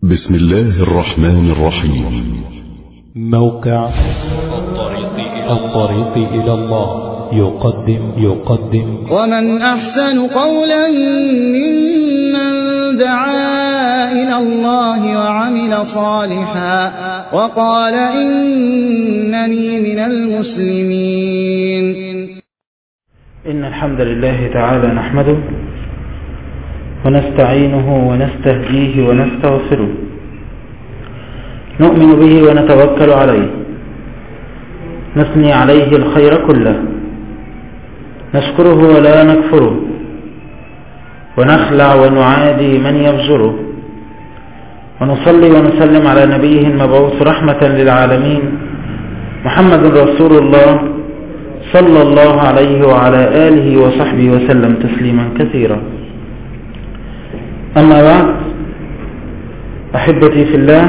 بسم الله الرحمن الرحيم. موقع الطريق إلى الله يقدم ومن أحسن قولا ممن دعا إلى الله وعمل صالحا وقال إنني من المسلمين. إن الحمد لله تعالى نحمده ونستعينه ونستهديه ونستغفره، نؤمن به ونتوكل عليه، نثني عليه الخير كله، نشكره ولا نكفره، ونخلع ونعادي من يفجره، ونصلي ونسلم على نبيه المبعوث رحمة للعالمين محمد رسول الله صلى الله عليه وعلى آله وصحبه وسلم تسليما كثيرا. أما بعد، أحبتي في الله،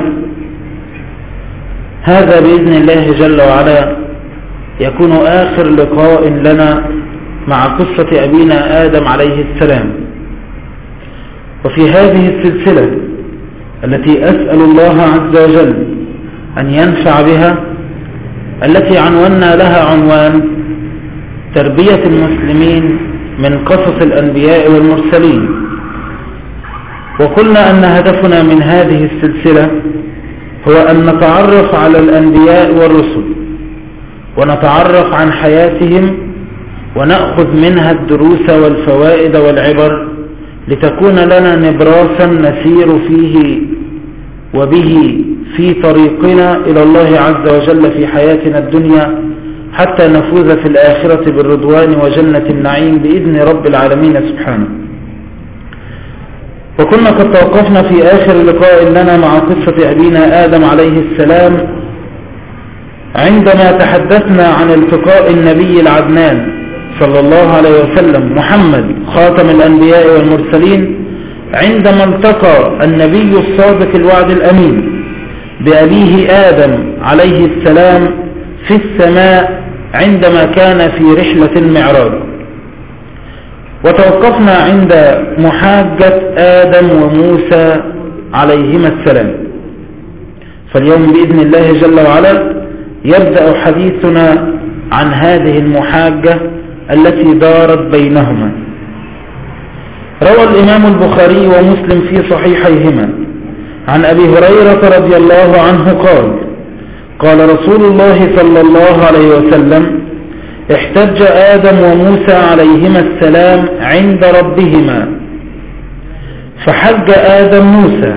هذا بإذن الله جل وعلا يكون آخر لقاء لنا مع قصة أبينا آدم عليه السلام. وفي هذه السلسلة التي أسأل الله عز وجل أن ينفع بها، التي عنونا لها عنوان تربية المسلمين من قصص الأنبياء والمرسلين، وقلنا أن هدفنا من هذه السلسلة هو أن نتعرف على الأنبياء والرسل، ونتعرف عن حياتهم، ونأخذ منها الدروس والفوائد والعبر، لتكون لنا نبراسا نسير فيه وبه في طريقنا إلى الله عز وجل في حياتنا الدنيا، حتى نفوز في الآخرة بالرضوان وجنة النعيم بإذن رب العالمين سبحانه. وكنا قد توقفنا في آخر لقاء لنا مع قصة أبينا آدم عليه السلام، عندما تحدثنا عن التقاء النبي العدنان صلى الله عليه وسلم محمد خاتم الأنبياء والمرسلين، عندما التقى النبي الصادق الوعد الأمين بأبيه آدم عليه السلام في السماء عندما كان في رحلة المعراج. وتوقفنا عند محاجة آدم وموسى عليهما السلام. فاليوم بإذن الله جل وعلا يبدأ حديثنا عن هذه المحاجة التي دارت بينهما. روى الإمام البخاري ومسلم في صحيحيهما عن أبي هريرة رضي الله عنه قال رسول الله صلى الله عليه وسلم: احتج آدم وموسى عليهما السلام عند ربهما، فحج آدم موسى،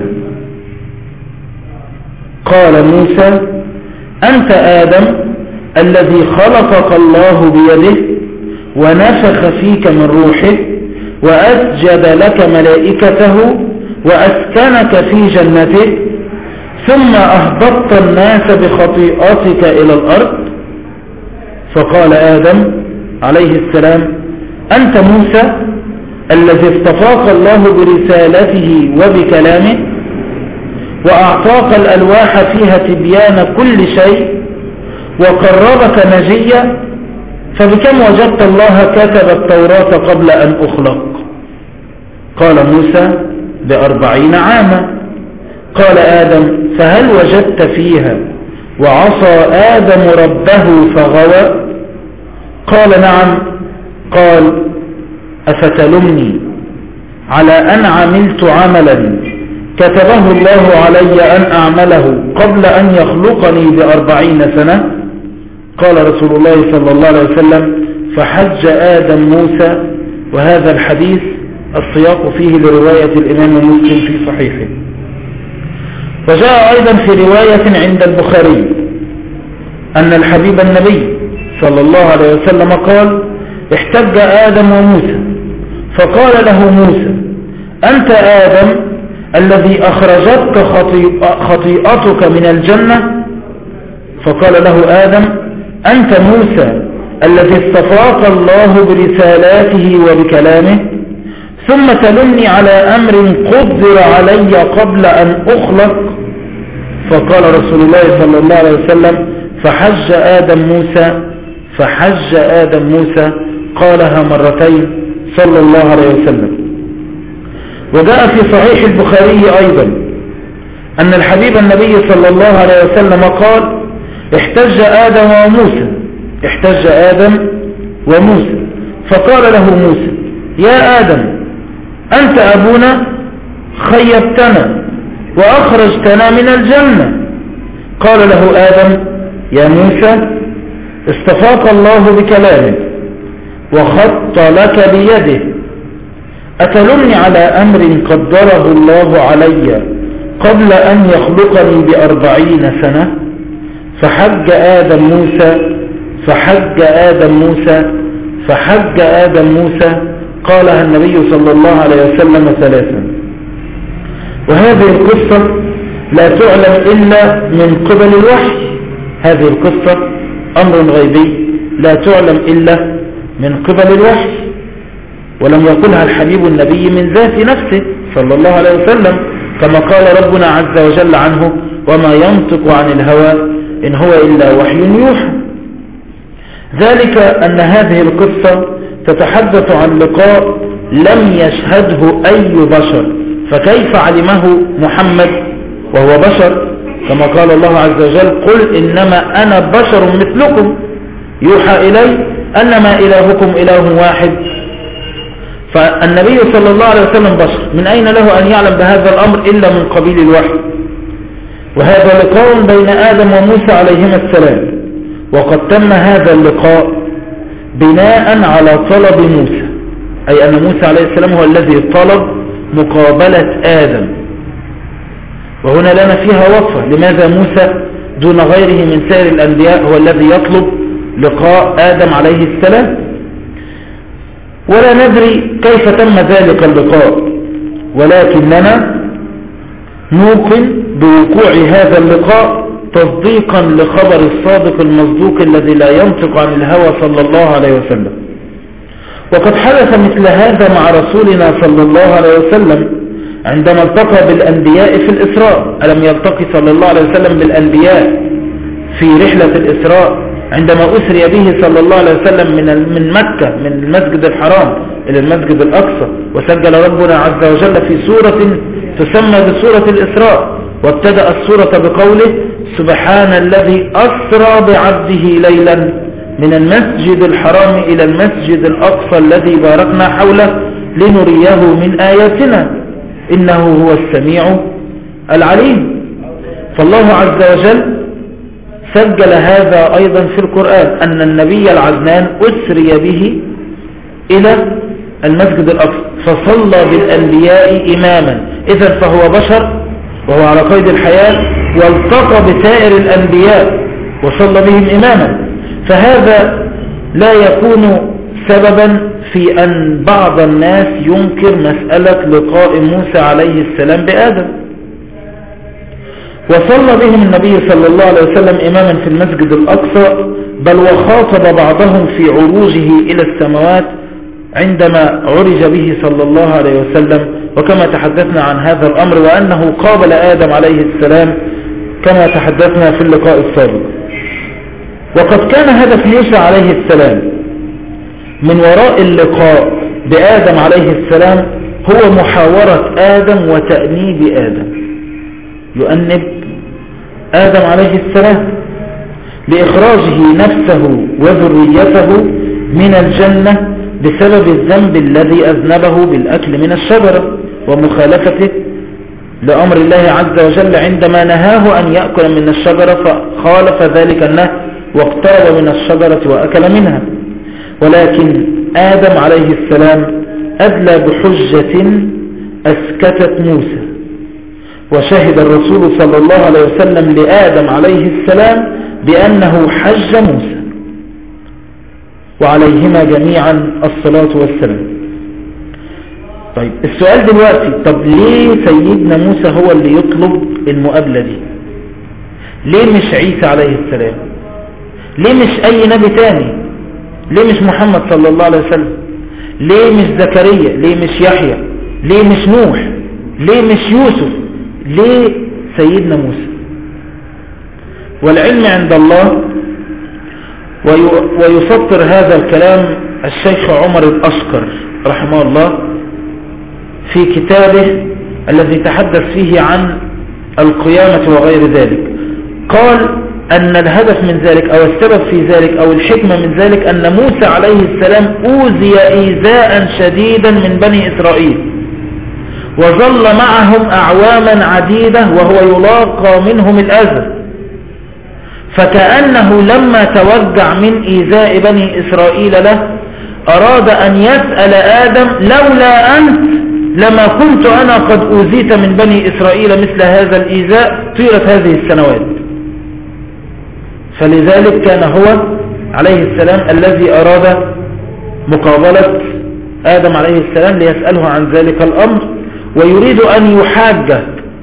قال موسى: أنت آدم الذي خلقك الله بيده ونفخ فيك من روحه وأسجد لك ملائكته وأسكنك في جنته، ثم أهبطت الناس بخطيئتك إلى الأرض. فقال آدم عليه السلام: أنت موسى الذي اصطفاك الله برسالته وبكلامه، وأعطاك الألواح فيها تبيان كل شيء، وقربك نجيا، فبكم وجدت الله كتب التوراة قبل أن أخلق؟ قال موسى: ب40 عاما. قال آدم: فهل وجدت فيها وعصى آدم ربه فغوى؟ قال: نعم. قال: أفتلمني على أن عملت عملا كتبه الله علي أن أعمله قبل أن يخلقني ب40 سنة؟ قال رسول الله صلى الله عليه وسلم: فحج آدم موسى. وهذا الحديث السياق فيه لرواية الإمام مسلم في صحيحه. وجاء أيضا في رواية عند البخاري أن الحبيب النبي صلى الله عليه وسلم قال: احتج آدم وموسى، فقال له موسى: أنت آدم الذي أخرجتك خطيئتك من الجنة؟ فقال له آدم: أنت موسى الذي اصطفاك الله برسالاته وبكلامه، ثم تلمني على أمر قدر علي قبل أن أخلق؟ فقال رسول الله صلى الله عليه وسلم: فحج آدم موسى. قالها مرتين صلى الله عليه وسلم. وجاء في صحيح البخاري أيضا أن الحبيب النبي صلى الله عليه وسلم قال احتج آدم وموسى فقال له موسى يا آدم أنت أبونا خيبتنا وأخرجتنا من الجنة. قال له آدم يا موسى استفاق الله بكلامه وخط لك بيده، أتلمني على أمر قدره الله علي قبل أن يخلقني ب40 سنة؟ فحج آدم موسى قالها النبي صلى الله عليه وسلم 3. وهذه القصة لا تعلم إلا من قبل الوحي، هذه القصة أمر غيبي لا تعلم إلا من قبل الوحي، ولم يقلها الحبيب النبي من ذات نفسه صلى الله عليه وسلم، كما قال ربنا عز وجل عنه وما ينطق عن الهوى إن هو إلا وحي يوحى. ذلك أن هذه القصة تتحدث عن لقاء لم يشهده أي بشر، فكيف علمه محمد وهو بشر؟ كما قال الله عز وجل قل إنما أنا بشر مثلكم يوحى إلي أنما إلهكم إله واحد. فالنبي صلى الله عليه وسلم بشر، من أين له أن يعلم بهذا الأمر إلا من قبيل الوحي؟ وهذا لقاء بين آدم وموسى عليهما السلام، وقد تم هذا اللقاء بناء على طلب موسى، أي أن موسى عليه السلام هو الذي طلب مقابلة آدم. وهنا لنا فيها وقفة، لماذا موسى دون غيره من سائر الأنبياء هو الذي يطلب لقاء آدم عليه السلام؟ ولا ندري كيف تم ذلك اللقاء، ولكننا نوقن بوقوع هذا اللقاء تصديقا لخبر الصادق المصدوق الذي لا ينطق عن الهوى صلى الله عليه وسلم. وقد حدث مثل هذا مع رسولنا صلى الله عليه وسلم عندما التقى بالأنبياء في الإسراء. ألم يلتقي صلى الله عليه وسلم بالأنبياء في رحلة الإسراء عندما أسري به صلى الله عليه وسلم من مكة من المسجد الحرام إلى المسجد الأقصى، وسجل ربنا عز وجل في سورة تسمى بسورة الإسراء، وابتدأ السورة بقوله سبحان الذي أسرى بعبده ليلا من المسجد الحرام إلى المسجد الأقصى الذي باركنا حوله لنريه من آياتنا إنه هو السميع العليم. فالله عز وجل سجل هذا أيضا في القرآن أن النبي العدنان أسري به إلى المسجد الأقصى فصلى بالأنبياء إماما، إذن فهو بشر وهو على قيد الحياة، والتقى بسائر الأنبياء وصلى بهم إماما. فهذا لا يكون سببا في أن بعض الناس ينكر مسألة لقاء موسى عليه السلام بآدم. وصلى بهم النبي صلى الله عليه وسلم إماما في المسجد الأقصى، بل وخاطب بعضهم في عروجه إلى السماوات عندما عرج به صلى الله عليه وسلم، وكما تحدثنا عن هذا الأمر وأنه قابل آدم عليه السلام كما تحدثنا في اللقاء السابق. وقد كان هدف موسى عليه السلام من وراء اللقاء بآدم عليه السلام هو محاورة آدم وتأنيب آدم، يؤنب آدم عليه السلام لإخراجه نفسه وذريته من الجنة بسبب الذنب الذي أذنبه بالأكل من الشجرة ومخالفته لأمر الله عز وجل عندما نهاه أن يأكل من الشجرة فخالف ذلك النهي واقترب من الشجرة وأكل منها. ولكن آدم عليه السلام أدلى بحجة أسكتت موسى، وشهد الرسول صلى الله عليه وسلم لآدم عليه السلام بأنه حج موسى وعليهما جميعا الصلاة والسلام. طيب السؤال دلوقتي، طب ليه سيدنا موسى هو اللي يطلب المقابلة دي؟ ليه مش عيسى عليه السلام؟ ليه مش أي نبي تاني؟ ليه مش محمد صلى الله عليه وسلم؟ ليه مش زكريا؟ ليه مش يحيى؟ ليه مش نوح؟ ليه مش يوسف؟ ليه سيدنا موسى؟ والعلم عند الله. ويسطر هذا الكلام الشيخ عمر الأشقر رحمه الله في كتابه الذي تحدث فيه عن القيامة وغير ذلك. قال أن الهدف من ذلك أو السبب في ذلك أو الحكمة من ذلك أن موسى عليه السلام أوذي إيذاء شديدا من بني إسرائيل، وظل معهم أعواما عديدة وهو يلاقى منهم الأذى، فكأنه لما توجع من إيذاء بني إسرائيل له أراد أن يسأل آدم لولا أنت لما كنت أنا قد أوذيت من بني إسرائيل مثل هذا الإيذاء طيلة هذه السنوات. فلذلك كان هو عليه السلام الذي أراد مقابلة آدم عليه السلام ليسأله عن ذلك الأمر، ويريد أن يحاجه،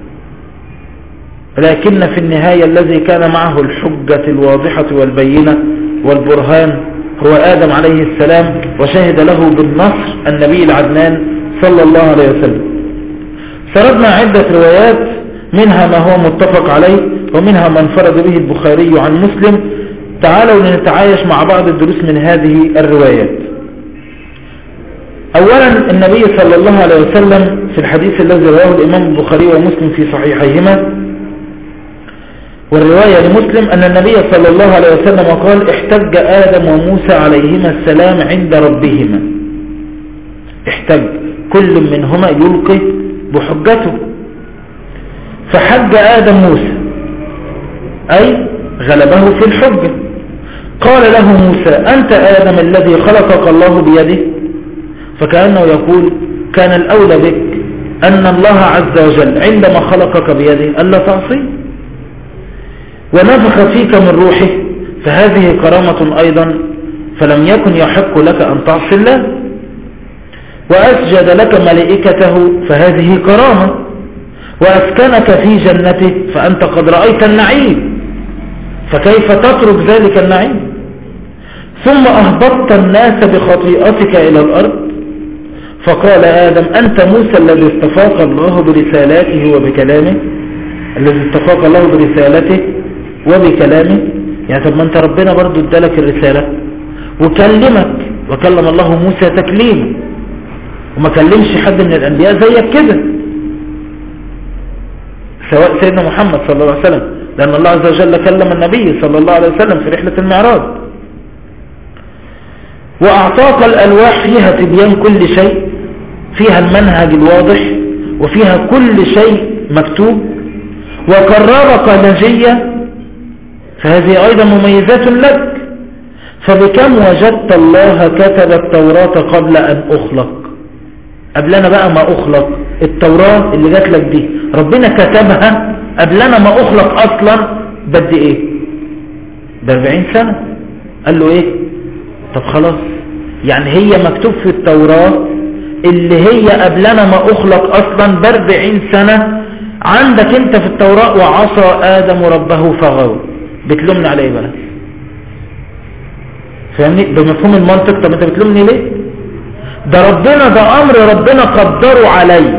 لكن في النهاية الذي كان معه الحجة الواضحة والبينة والبرهان هو آدم عليه السلام، وشهد له بالنصر النبي العدنان صلى الله عليه وسلم. سردنا عدة روايات، منها ما هو متفق عليه ومنها ما انفرد به البخاري عن مسلم. تعالوا لنتعايش مع بعض الدروس من هذه الروايات. أولا النبي صلى الله عليه وسلم في الحديث الذي رواه الإمام البخاري ومسلم في صحيحيهما، والرواية لمسلم أن النبي صلى الله عليه وسلم قال احتج آدم وموسى عليهما السلام عند ربهما. احتج، كل منهما يلقي بحجته، فحج آدم موسى أي غلبه في الحجة. قال له موسى أنت آدم الذي خلقك الله بيده، فكأنه يقول كان الأولى بك أن الله عز وجل عندما خلقك بيده ألا تعصي، ونفخ فيك من روحه، فهذه كرامة أيضا، فلم يكن يحق لك أن تعصي الله. وأسجد لك ملائكته، فهذه كرامة. وأسكنك في جنته، فأنت قد رأيت النعيم، فكيف تترك ذلك النعيم؟ ثم أهبطت الناس بخطيئتك إلى الأرض، فقال آدم أنت موسى الذي استفاق الله برسالاته وبكلامه، الذي استفاق الله برسالته وبكلامه. يعني طب ما انت ربنا برضو ادالك الرسالة وكلمك، وكلم الله موسى تكليما، وما كلمش حد من الأنبياء زيك كده، سواء سيدنا محمد صلى الله عليه وسلم، لأن الله عز وجل كلم النبي صلى الله عليه وسلم في رحلة المعراج. وأعطاك الألواح فيها تبيان كل شيء، فيها المنهج الواضح وفيها كل شيء مكتوب. وقربك نجيا، فهذه أيضا مميزات لك. فبكم وجدت الله كتب التوراة قبل أن أخلق؟ قبلنا بقى ما أخلق، التوراة اللي جات لك دي ربنا كتبها قبلنا ما أخلق أصلا بدي إيه؟ ب40 سنة. قال له إيه؟ طب خلاص، يعني هي مكتوب في التوراة اللي هي قبلنا ما أخلق أصلا ب40 سنة عندك انت في التوراة. وعصى آدم ربه فغوى، بتلومني على ايه بقى؟ فاهمني بمفهوم المنطق؟ طب انت بتلومني ليه؟ ده ربنا، ده امر ربنا قدره علي.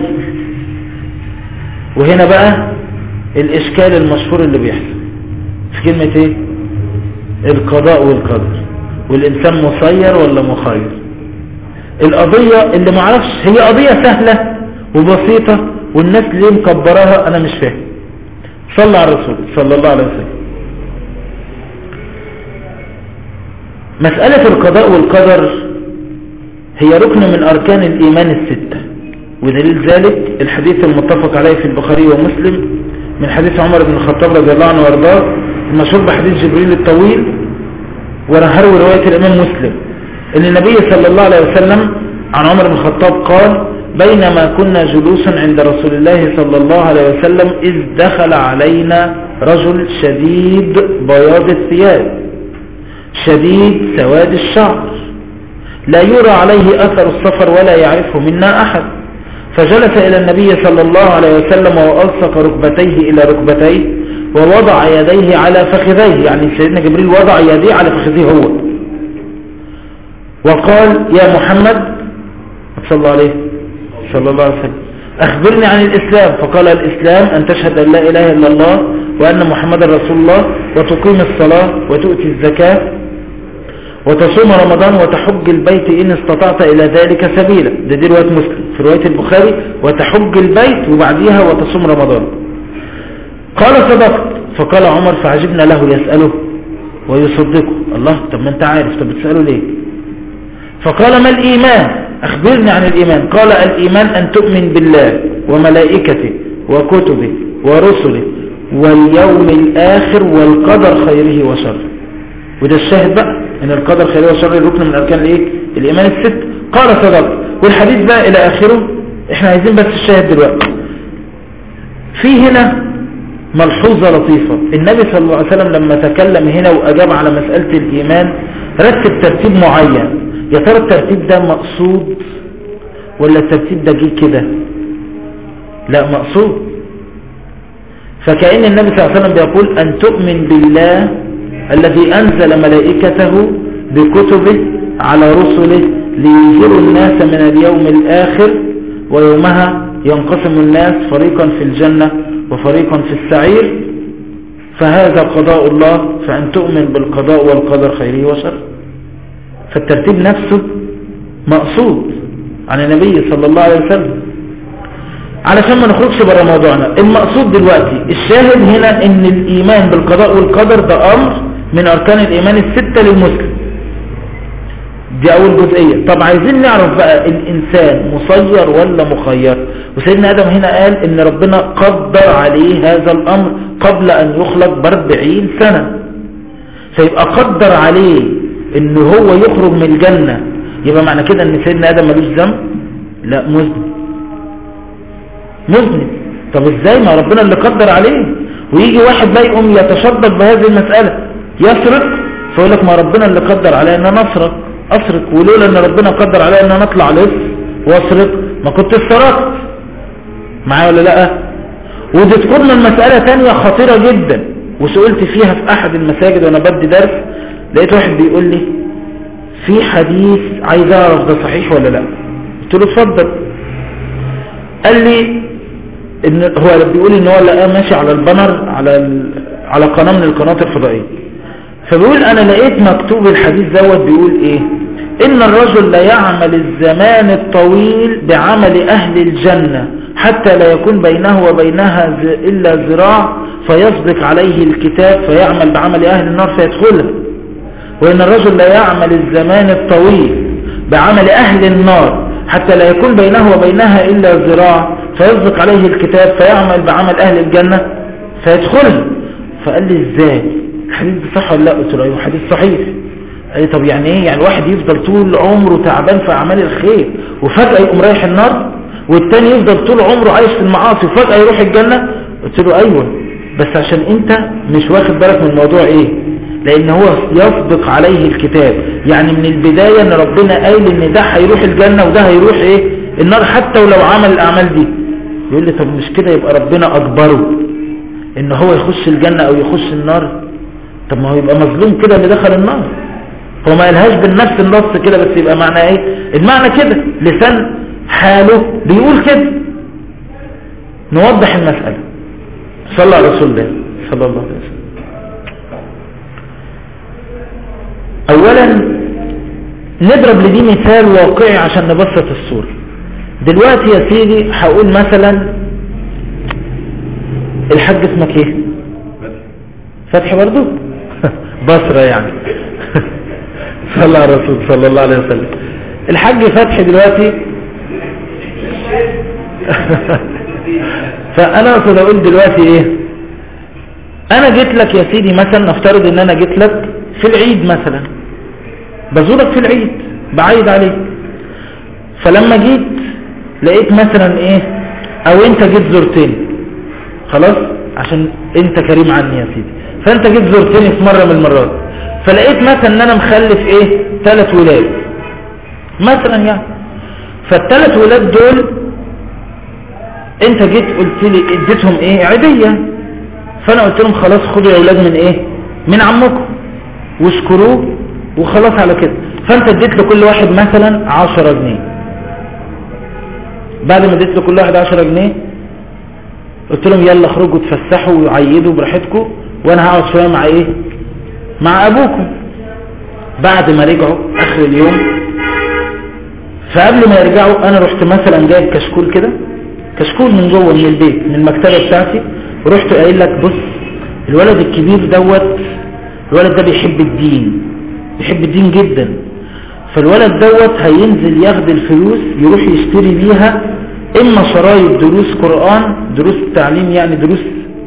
وهنا بقى الاشكال المشهور اللي بيحصل في كلمة ايه؟ القضاء والقدر، والانسان مسير ولا مخير. القضية اللي معرفش، هي قضية سهلة وبسيطة والناس ليه مكبراها انا مش فاهم. صلى على الرسول صلى الله عليه وسلم. مسألة القضاء والقدر هي ركن من أركان الإيمان الستة، ودليل ذلك الحديث المتفق عليه في البخاري ومسلم من حديث عمر بن الخطاب رضي الله عنه وارضاه، المشهور بحديث جبريل الطويل، ونهره رواية الإمام مسلم، أن النبي صلى الله عليه وسلم عن عمر بن الخطاب قال بينما كنا جلوسا عند رسول الله صلى الله عليه وسلم إذ دخل علينا رجل شديد بياض الثياب شديد سواد الشعر لا يرى عليه أثر السفر ولا يعرفه منا أحد، فجلس إلى النبي صلى الله عليه وسلم وألصق ركبتيه إلى ركبتيه ووضع يديه على فخذيه، يعني سيدنا جبريل وضع يديه على فخذيه هو، وقال يا محمد صلى الله عليه وسلم أخبرني عن الإسلام. فقال الإسلام أن تشهد أن لا إله إلا الله وأن محمد رسول الله وتقيم الصلاة وتؤتي الزكاة وتصوم رمضان وتحج البيت إن استطعت إلى ذلك سبيلا. دي رواية مسلم. في رواية البخاري وتحج البيت وبعديها وتصوم رمضان. قال صدقت. فقال عمر فعجبنا له يسأله ويصدقه. الله، طب ما انت عارف، طب بتسأله ليه؟ فقال ما الإيمان؟ أخبرني عن الإيمان. قال الإيمان أن تؤمن بالله وملائكته وكتبه ورسله واليوم الآخر والقدر خيره وشره. وده الشاهد بقى، ان القدر خيره وشره ركن من أركان الايه؟ الإيمان الست. قال صدقت. والحديث بقى إلى آخره. احنا عايزين بس الشاهد دلوقتي. في هنا ملحوظة لطيفة. النبي صلى الله عليه وسلم لما تكلم هنا وأجاب على مسألة الإيمان رتب ترتيب معين. يا ترى الترتيب ده مقصود ولا الترتيب ده جه كده؟ لا، مقصود. فكأن النبي صلى الله عليه وسلم بيقول أن تؤمن بالله الذي أنزل ملائكته بكتبه على رسله لينذروا الناس من اليوم الآخر، ويومها ينقسم الناس فريقا في الجنة وفريقا في السعير، فهذا قضاء الله، فأن تؤمن بالقضاء والقدر خيره وشره. فالترتيب نفسه مقصود عن النبي صلى الله عليه وسلم. علشان ما نخرجش برا موضوعنا، المقصود دلوقتي الشاهد هنا ان الإيمان بالقضاء والقدر ده أمر من أركان الإيمان الستة للمسلم. دي أول جزئية. طب عايزين نعرف بقى الإنسان مسير ولا مخير؟ وسيدنا آدم هنا قال إن ربنا قدر عليه هذا الأمر قبل أن يخلق ب40 سنة. فيبقى قدر عليه إنه هو يخرج من الجنة، يبقى معنى كده إن سيدنا آدم ملوش ذنب؟ لا، مذنب. طب إزاي؟ ما ربنا اللي قدر عليه. ويجي واحد بقى يقوم يتشبك بهذه المسألة، يسرق، فيقول لك ما ربنا اللي قدر عليه إن أنا أسرق، ولولا ان ربنا قدر علي ان انا اطلع لص واسرق ما كنت سرقت. معايا ولا لا؟ ودي تكون المسألة تانية خطيرة جدا، وسئلت فيها في احد المساجد وانا بدي درس. لقيت واحد بيقول لي في حديث عايز اعرف ده صحيح ولا لا. قلت له اتفضل. قال لي ان هو بيقول ان هو لقاه ماشي على البانر على قناة من القنوات الفضائية، فبيقول انا لقيت مكتوب الحديث دوت بيقول ايه؟ ان الرجل لا يعمل الزمان الطويل بعمل اهل الجنة حتى لا يكون بينه وبينها الا ذراع، فيسبق عليه الكتاب فيعمل بعمل اهل النار فيدخلها. وان الرجل لا يعمل الزمان الطويل بعمل اهل النار حتى لا يكون بينه وبينها الا ذراع، فيسبق عليه الكتاب فيعمل بعمل اهل الجنة فيدخلها. فقال لي ازاي؟ الحديث ده صح ولا لا؟ قلت له ايوه حديث صحيح. قال لي طب يعني ايه؟ يعني الواحد يفضل طول عمره تعبان في اعمال الخير وفجأة يقوم رايح النار، والتاني يفضل طول عمره عايش في المعاصي وفجأة يروح الجنة؟ قلت له ايوه، بس عشان انت مش واخد بالك من الموضوع ايه؟ لان هو يسبق عليه الكتاب، يعني من البداية ان ربنا قايل ان ده هيروح الجنة وده هيروح ايه؟ النار، حتى ولو عمل الاعمال دي. يقول لي طب مش كده يبقى ربنا اجبره ان هو يخش الجنة او يخش النار؟ طب ما هو يبقى مظلوم كده اللي دخل النار. هو ما قالهاش بالنفس النص كده، بس يبقى معنى ايه؟ المعنى كده، لسان حاله بيقول كده. نوضح المسألة. صلى على رسول الله صلى الله عليه وسلم. اولا نضرب لدي مثال واقعي عشان نبسط الصورة. دلوقتي يا سيدي هقول مثلا الحاج اسمك ايه؟ فتحي برضو؟ بصرة يعني. صلى على الرسول صلى الله عليه وسلم. الحاج فتحي دلوقتي فانا اقصد اقول دلوقتي ايه؟ انا جيت لك يا سيدي مثلا، نفترض ان انا جيت لك في العيد مثلا، بزورك في العيد، بعيد عليك. فلما جيت لقيت مثلا ايه؟ او انت جيت زرتني، خلاص عشان انت كريم عني يا سيدي، فانت جيت زرتني في مرة من المرات، فلقيت مثلا ان انا مخلف ايه؟ 3 ولاد مثلا يعني. فال3 ولاد دول انت جيت قلت لي اديتهم ايه؟ عيدية. فانا قلت لهم خلاص خدوا يا ولاد من ايه؟ من عمكم واشكروه وخلاص على كده. فانت اديت لكل واحد مثلا 10 جنيه. بعد ما اديت لكل واحد 10 جنيه قلت لهم يلا اخرجوا تفسحوا وعيدوا براحتكم، وانا هقعد شويه مع ايه؟ مع ابوكم. بعد ما رجعوا اخر اليوم، فقبل ما يرجعوا انا رحت مثلا جايب كشكول كده، كشكول من جوه من البيت من المكتبه بتاعتي، ورحت قايل لك بص الولد الكبير دوت، الولد ده بيحب الدين، بيحب الدين جدا، فالولد دوت هينزل ياخد الفلوس يروح يشتري بيها اما شرايط دروس قرآن، دروس تعليم يعني دروس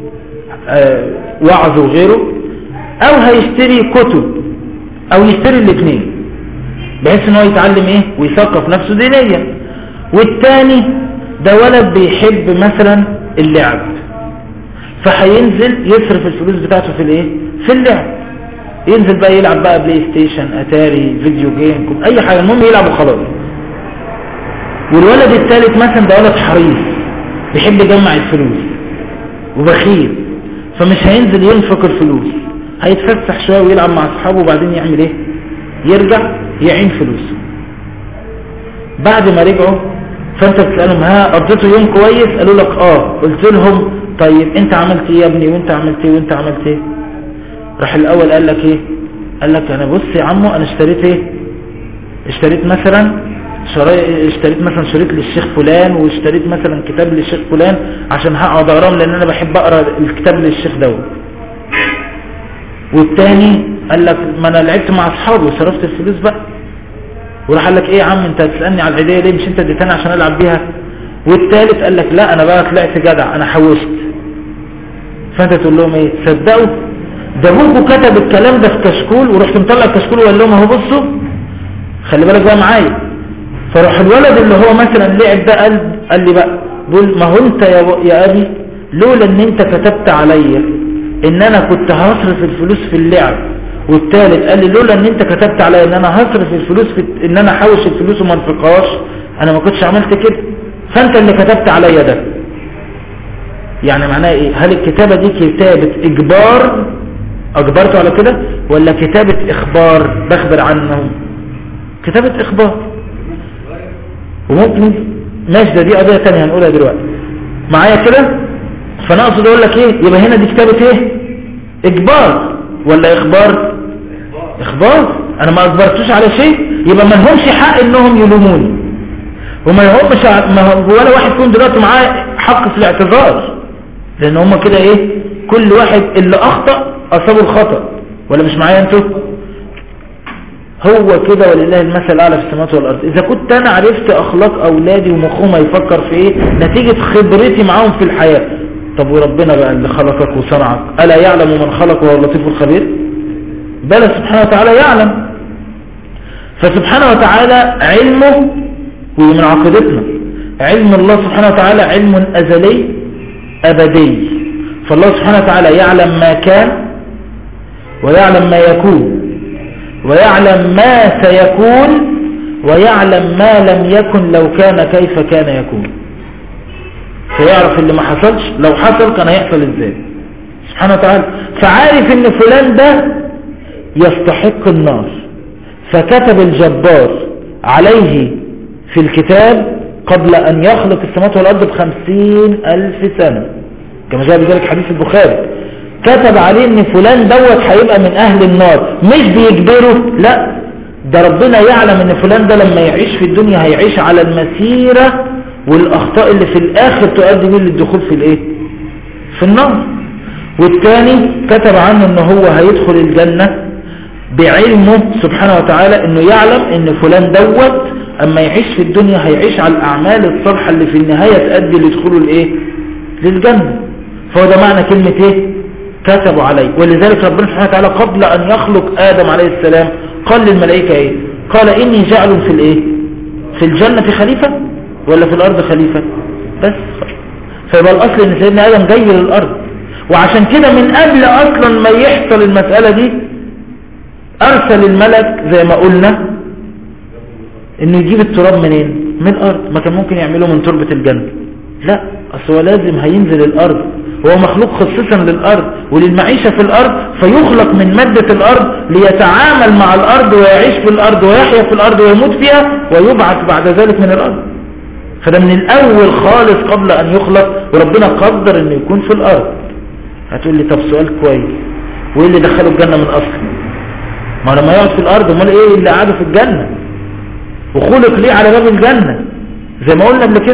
وعظ وغيره، او هيشتري كتب، او يشتري الاثنين بحيث ان هو يتعلم ايه ويثقف نفسه دينيا. والتاني ده ولد بيحب مثلا اللعب، فهينزل يصرف الفلوس بتاعته في الايه في اللعب، ينزل بقى يلعب بقى بلاي ستيشن، اتاري، فيديو جيم، اي حاجة، المهم يلعب وخلاص. والولد الثالث مثلا ده ولد حريص بيحب يجمع الفلوس وبخيل، فمش هينزل ينفق الفلوس، هيتفسح شوية ويلعب مع اصحابه وبعدين يعمل ايه يرجع يعين فلوسه. بعد ما رجعوا فانت بتسألهم ها قضيتوا يوم كويس؟ قالوا لك قلت لهم طيب انت عملت ايه يا ابني وانت عملت ايه وانت عملت ايه؟ راح الاول قال لك ايه؟ قال لك انا بص يا عمو انا اشتريت ايه؟ اشتريت مثلا شريط للشيخ فلان، واشتريت مثلا كتاب للشيخ فلان عشان هقعد اقراه لان انا بحب اقرا الكتاب للشيخ دوت. والتاني قال لك ما انا لعبت مع اصحابي وصرفت الفلوس بقى. وراح قال لك ايه يا عم انت هتسالني على العيديه ليه؟ مش انت اديتني عشان العب بيها؟ والتالت قال لك لا انا بقى طلعت جدع انا حوشت. فانت تقول لهم ايه؟ صدقوا ده ابوكوا كتب الكلام ده في كشكول ورحت مطلع الكشكول وقال لهم اهو بصوا خلي بالك بقى معايا. فراح الولد اللي هو مثلا لعب ده قال لي بقى بقول ما هو انت يا ابي لولا ان انت كتبت عليا ان انا كنت هصرف الفلوس في اللعب، والثالث قال لي لولا ان انت كتبت عليا ان انا هصرف الفلوس في ان انا احوش الفلوس وما انفقهاش انا ما كنتش عملت كده، فانت اللي كتبت عليا ده. يعني معناها ايه؟ هل الكتابة دي كتابة اجبار اجبرته على كده ولا كتابة اخبار بخبر عنه؟ كتابة اخبار. وممكن ماشي دي قضية تانية هنقولها دلوقتي معايا كده. فانا اقصد اقول لك ايه؟ يبقى هنا دي كتابة ايه؟ اجبار ولا اخبار؟ اخبار. انا ما اجبرتوش على شيء يبقى ما لهمش حق انهم يلوموني، وما لهمش ولا واحد فيهم دلوقتي معاه حق في الاعتذار، لان هم كده ايه كل واحد اللي اخطأ اصابه الخطأ. ولا مش معايا انتوا؟ هو كده ولله المثل الاعلى في السماوات والارض. اذا كنت انا عرفت اخلاق اولادي ومخهم يفكر في ايه نتيجة خبرتي معاهم في الحياة، طب وربنا بقى اللي خلقك وصنعك ألا يعلم من خلق وهو اللطيف الخبير؟ بلى سبحانه وتعالى يعلم. فسبحانه وتعالى علمه ومن عقيدتنا علم الله سبحانه وتعالى علم أزلي أبدي. فالله سبحانه وتعالى يعلم ما كان ويعلم ما يكون ويعلم ما سيكون ويعلم ما لم يكن لو كان كيف كان يكون. فيعرف اللي ما حصلش لو حصل كان هيحصل ازاي سبحانه وتعالى. فعارف ان فلان ده يستحق النار فكتب الجبار عليه في الكتاب قبل ان يخلق السماوات والارض ب50,000 سنة كما جاء بذلك حديث البخاري. كتب عليه ان فلان دوت هيبقى من اهل النار، مش بيجبره، لا ده ربنا يعلم ان فلان ده لما يعيش في الدنيا هيعيش على المسيرة والاخطاء اللي في الاخر تؤدي به للدخول في الايه في النار. والثاني كتب عنه ان هو هيدخل الجنة بعلمه سبحانه وتعالى انه يعلم ان فلان دوت اما يعيش في الدنيا هيعيش على الاعمال الصالحة اللي في النهاية تؤدي لدخوله الايه للجنة. فهو ده معنى كلمة ايه كتبوا عليه. ولذلك ربنا سبحانه وتعالى قبل ان يخلق ادم عليه السلام قال للملائكة ايه؟ قال اني جعل في الايه في الجنة خليفة ولا في الارض خليفة بس. فيبقى الاصل ان سيدنا ادم جاي للارض، وعشان كده من قبل اصلا ما يحصل المسألة دي ارسل الملك زي ما قلنا انه يجيب التراب منين من الارض. ما كان ممكن يعمله من تربة الجنة، لا اصل هو لازم هينزل الارض، هو مخلوق خصيصا للارض وللمعيشة في الارض، فيخلق من مادة الارض ليتعامل مع الارض ويعيش في الارض ويحيا في الارض ويموت فيها ويبعث بعد ذلك من الارض. فده من الاول خالص قبل ان يخلق وربنا قدر انه يكون في الارض. هتقول لي طب سؤال كويس، وايه اللي دخله الجنة من اصل؟ ما لما يقعد في الارض امال ايه اللي قعده في الجنة وخلق ليه على باب الجنة زي ما قلنا قبل كده؟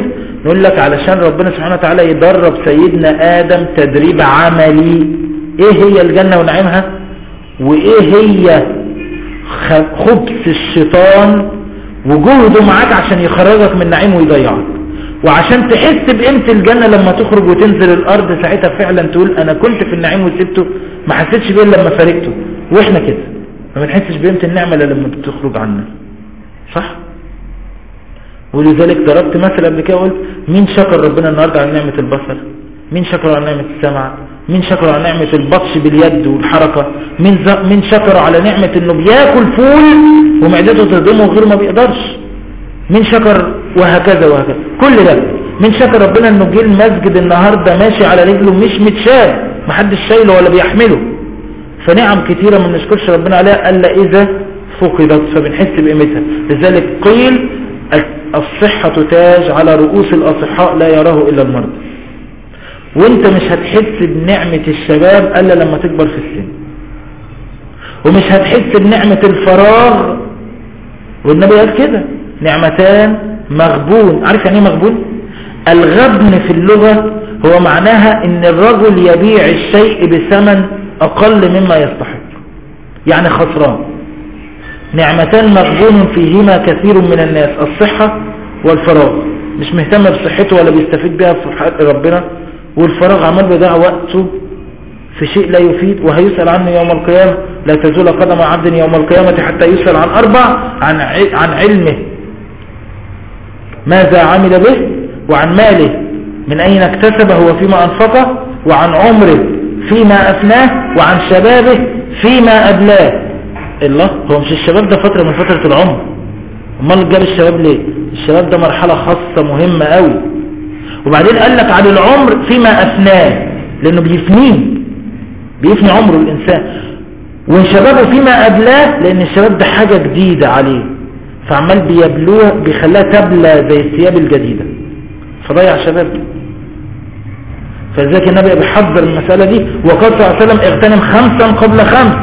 نقول لك علشان ربنا سبحانه وتعالى يدرب سيدنا آدم تدريب عملي ايه هي الجنة ونعيمها، وايه هي خبث الشيطان وجهده معاك عشان يخرجك من نعيم ويضيعك، وعشان تحس بقيمة الجنة لما تخرج وتنزل الارض ساعتها فعلا تقول انا كنت في النعيم وسبته ما حسيتش بيه لما فارقته. واحنا كده ما بنحسش بقيمة النعمة الا لما بتخرج عنا، صح؟ ولذلك ضربت مثل قبل كده قلت مين شكر ربنا النهارده على نعمة البصر؟ مين شكر على نعمة السمع؟ مين شكر على نعمة البطش باليد والحركة؟ مين شكر على نعمة انه بياكل فول ومعدته تهضمه غير ما بيقدرش؟ مين شكر؟ وهكذا وهكذا. كل ده مين شكر ربنا انه جه المسجد النهارده ماشي على رجله مش متشال، محدش شايله ولا بيحمله. فنعم كتيرة ما بنشكرش ربنا عليها الا اذا فقدت فبنحس بقيمتها. لذلك قيل الصحة تاج على رؤوس الأصحاء لا يراه إلا المرضى. وانت مش هتحس بنعمة الشباب الا لما تكبر في السن، ومش هتحس بنعمة الفراغ، والنبي قال كده نعمتان مغبون. عارف يعني ايه مغبون؟ الغبن في اللغة هو معناها ان الرجل يبيع الشيء بثمن اقل مما يستحق، يعني خسران. نعمتان مغبون فيهما كثير من الناس، الصحة والفراغ، مش مهتم بصحته ولا بيستفيد بها في حق ربنا، والفراغ عمال بيضيع وقته في شيء لا يفيد، وهيسأل عنه يوم القيامة. لا تزول قدم عبد يوم القيامة حتى يسأل عن 4: عن علمه ماذا عمل به، وعن ماله من أين اكتسبه وفيما أنفقه، وعن عمره فيما أفناه، وعن شبابه فيما أبلاه. الله، هو مش الشباب ده فترة من فترة العمر؟ امال جاب الشباب ليه؟ الشباب ده مرحلة خاصة مهمة قوي. وبعدين قال لك عن العمر فيما أفناه، لأنه بيفني عمره الإنسان. وشبابه فيما أبلاه، لأن الشباب ده حاجة جديدة عليه، فعمال بيبلوها بيخليها تبلى زي الثياب الجديدة، فضيع شبابه. فلذلك النبي بيحذر المسألة دي، وقال صلى الله عليه وسلم اغتنم 5 قبل 5: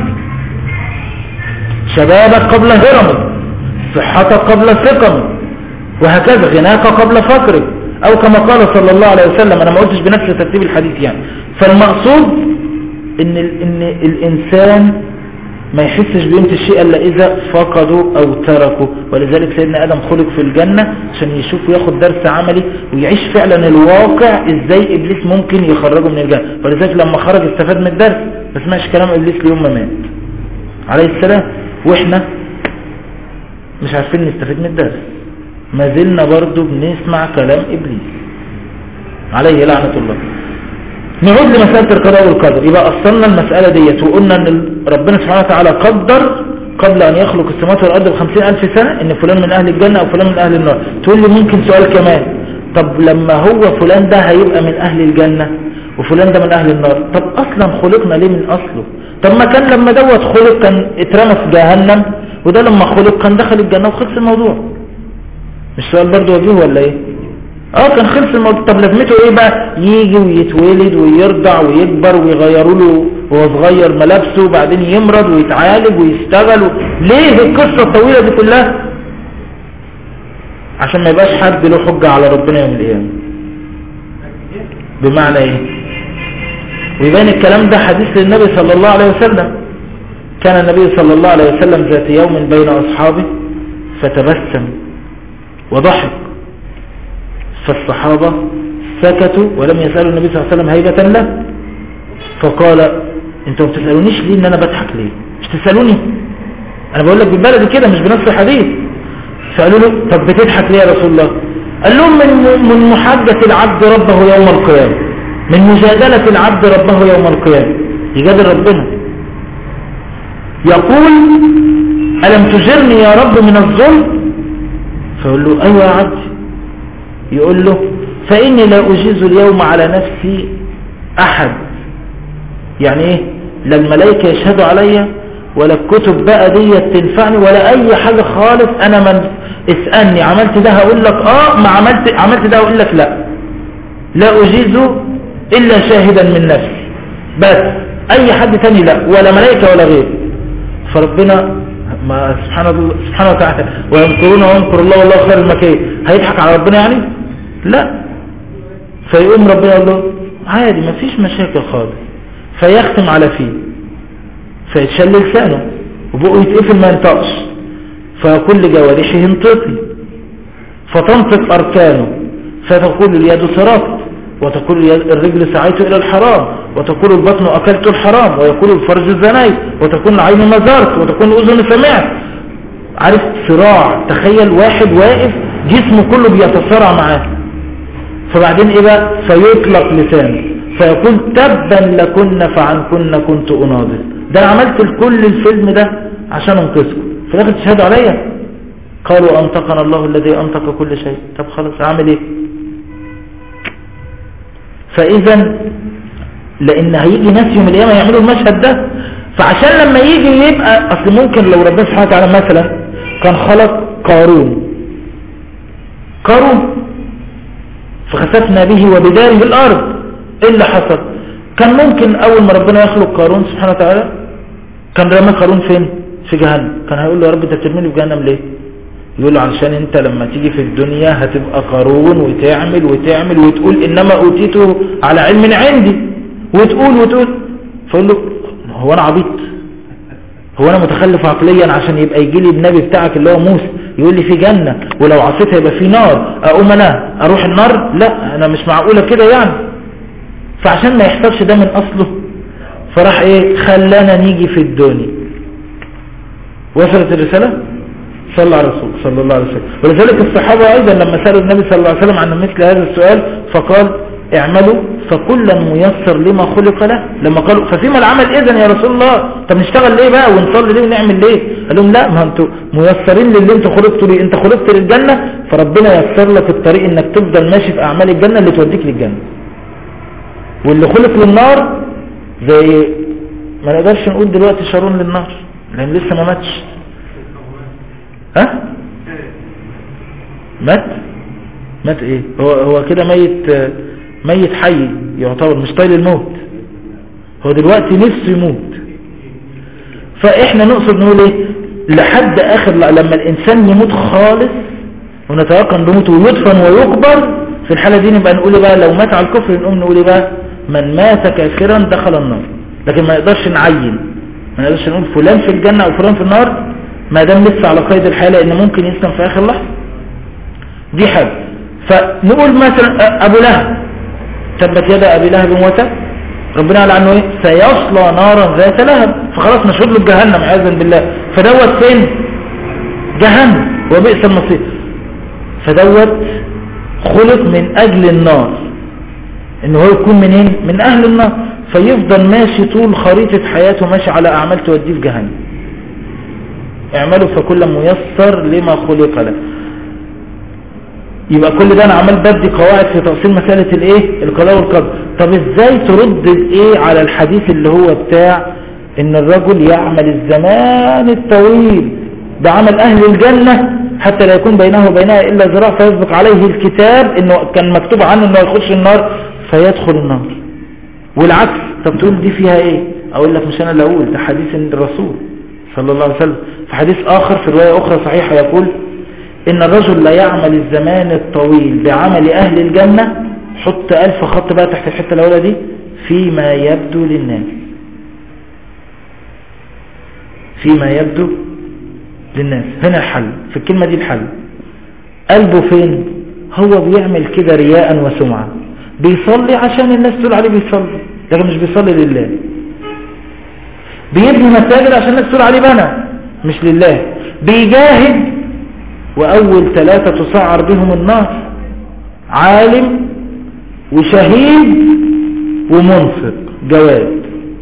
شبابك قبل هرمك، صحتك قبل سقمك، وهكذا غناك قبل فقرك، او كما قال صلى الله عليه وسلم. انا ما قلتش بنفس ترتيب الحديث يعني. فالمقصود ان الانسان ما يحسش بقيمة الشيء الا اذا فقده او تركه. ولذلك سيدنا ادم خلق في الجنة عشان يشوف وياخد درس عملي ويعيش فعلا الواقع ازاي ابليس ممكن يخرجه من الجنة. ولذلك لما خرج استفاد من الدرس، ما سمعش كلام ابليس ليوم ما مات عليه السلام. واحنا مش عارفين نستفيد من الدرس، ما زلنا برضو بنسمع كلام ابليس عليه لعنة الله. نعود لمسألة القضاء والقدر. يبقى أصلنا المسألة ديت وقلنا أن ربنا سبحانه وتعالى قدر قبل أن يخلق السماوات والأرض ب50,000 سنة أن فلان من أهل الجنة أو فلان من أهل النار. تقول لي ممكن سؤال كمان، طب لما هو فلان ده هيبقى من أهل الجنة وفلان ده من أهل النار، طب أصلا خلقنا ليه من أصله؟ طب ما كان لما دوت خلق كان اترمى في جهنم، وده لما خلق كان دخل الجنة وخلص الموضوع. مش سؤال برضو وجيه ولا ايه؟ كان خلص الموضوع. طب لازمته ايه بقى؟ يجي ويتولد ويرضع ويكبر ويغيروا له وهو صغير ملابسه وبعدين يمرض ويتعالج ويشتغل ليه القصة الطويلة دي كلها؟ عشان ما يبقاش حد له حجة على ربنا يوم القيامة. بمعنى ايه؟ ويبين الكلام ده حديث للنبي صلى الله عليه وسلم. كان النبي صلى الله عليه وسلم ذات يوم بين أصحابه فتبسم وضحك، فالصحابة سكتوا ولم يسألوا النبي صلى الله عليه وسلم هيبة له. فقال انتوا ما بتسألونيش ليه ان انا بضحك ليه؟ مش تسألوني، انا بقول لك بالبلد كده مش بنص الحديث. فقالوا له طب بتضحك ليه يا رسول الله؟ قال لهم من محاجة العبد ربه يوم القيامة، من مجادلة العبد ربه يوم القيامة، يجادل ربنا. يقول ألم تجرني يا رب من الظلم؟ فيقول له أيوة يا عبد. يقول له فإني لا أجيز اليوم على نفسي أحد. يعني إيه؟ لا الملائكة يشهدوا عليا ولا الكتب بقى دي تنفعني ولا أي حاجة خالص. أنا من اسألني عملت ده هقول لك ما عملت ده هقول لك لا أجيز إلا شاهدا من نفسي بس، أي حد تاني لا، ولا ملائكة ولا غير. فربنا ما سبحانه وتعالى ويمكرون ويمكر الله والله خير المكير، هيضحك على ربنا يعني؟ لا، فيقوم ربنا يقول له عادي مفيش مشاكل خالص، فيختم على فيه فيتشل لسانه وبقه يتقفل ما ينطقش، فكل جوارحه ينطقي فتنطق أركانه، فتقول اليد سرقت، وتقول الرجل سعيت إلى الحرام، وتقول البطن أكلت الحرام، ويقول الفرج زنيت، وتقول العين نظرت، وتقول الأذن سمعت. عارف صراع، تخيل واحد واقف جسمه كله بيتصارع معاه. فبعدين ايه بقى؟ فيطلق لسانه فيقول تبا لكن فعنكن كنت أناضل، ده انا عملت كل الفيلم ده عشان انقذكم، في الاخر تشهدوا عليا؟ قالوا أنطقنا الله الذي أنطق كل شيء. طب خلاص اعمل ايه؟ فاذا لان هيجي ناس يوم القيامه يعملوا المشهد ده، فعشان لما يجي يبقى اصل ممكن لو ربنا سبحانه وتعالى مثلا كان خلق قارون فخسفنا به وبداره الارض، ايه اللي حصل؟ كان ممكن اول ما ربنا يخلق قارون سبحانه وتعالى كان رمى قارون فين؟ في جهنم. كان هيقول له يا رب انت بترميني في جهنم ليه؟ يقول له علشان انت لما تيجي في الدنيا هتبقى قارون وتعمل وتقول انما اوتيته على علم عندي وتقول فيقول له هو انا عبيط؟ هو انا متخلف عقليا عشان يبقى يجي لي النبي بتاعك اللي هو موسى يقول لي في جنة ولو عصيتها يبقى في نار، اقوم انا اروح النار؟ لا انا مش معقولة كده يعني. فعشان ما يحصلش ده من اصله فراح ايه؟ خلانا نيجي في الدنيا. وصلت الرسالة؟ صلى على الرسول صلى الله عليه وسلم. ولذلك الصحابة ايضا لما سألوا النبي صلى الله عليه وسلم عن مثل هذا السؤال فقال اعملوا فكلا ميسر لما خلق له. لما قالوا ففيما العمل اذن يا رسول الله؟ طب نشتغل ليه بقى ونصلي ليه ونعمل ليه؟ قال لهم لا، ما انتوا ميسرين للي انتوا خلقتوا ليه. انت خلقت للجنة فربنا يسر لك الطريق انك تفضل ماشي في اعمال الجنة اللي توديك للجنة. واللي خلق للنار زي ما نقدرش نقول دلوقتي شارون للنار لان لسه ما ماتش. ها؟ مات ايه؟ هو كده ميت حي يعتبر، مش طايل الموت، هو دلوقتي نفسه يموت. فاحنا نقصد نقول ايه؟ لحد اخر لما الانسان يموت خالص ونتيقن بموته ويدفن ويقبر، في الحالة دي نبقى نقول بقى لو مات على الكفر نقوم نقول بقى من مات كافرا دخل النار. لكن ما نقدرش نعين، ما نقدرش نقول فلان في الجنة او فلان في النار ما دام لسه على قيد الحياة، لان ممكن يسلم في اخر لحظة. دي حاجة. فنقول مثلا ابو لهب تبت يد ابي لهب وتب، ربنا قال عنه ايه؟ سيصلى نارا ذات لهب، فخلاص مشهود له بجهنم عياذا بالله. فدوت فين؟ جهنم وبئس المصير. فدوت خلق من اجل النار، ان هو يكون منين؟ من اهل النار، فيفضل ماشي طول خريطة حياته ماشي على اعمال توديه في جهنم. اعملوا فكل ميسر لما خلق له. يبقى كل ده انا عمال بدي قواعد في تفصيل مسألة الايه؟ القضاء والقدر. طب ازاي ترد الايه على الحديث اللي هو بتاع ان الرجل يعمل الزمان الطويل بعمل اهل الجنة حتى لا يكون بينه وبينها الا ذراع فيسبق عليه الكتاب انه كان مكتوب عنه انه يخش النار فيدخل النار، والعكس. طب تقول دي فيها ايه؟ اقول لك مش انا اللي اقول، ده حديث الرسول صلى الله عليه وسلم. في حديث اخر في رواية اخرى صحيحة يقول ان الرجل لا يعمل الزمان الطويل بعمل اهل الجنة، حط 1000 خط بقى تحت الحتة الاولى دي، فيما يبدو للناس. فيما يبدو للناس، هنا الحل في الكلمة دي. الحل قلبه فين؟ هو بيعمل كده رياء وسمعة، بيصلي عشان الناس تقول عليه بيصلي لكن مش بيصلي لله. بيبني مساجد عشان الناس تقول عليه بنى مش لله. بيجاهد وأول 3 تسعر بهم النار، عالم وشهيد ومنفق جواد.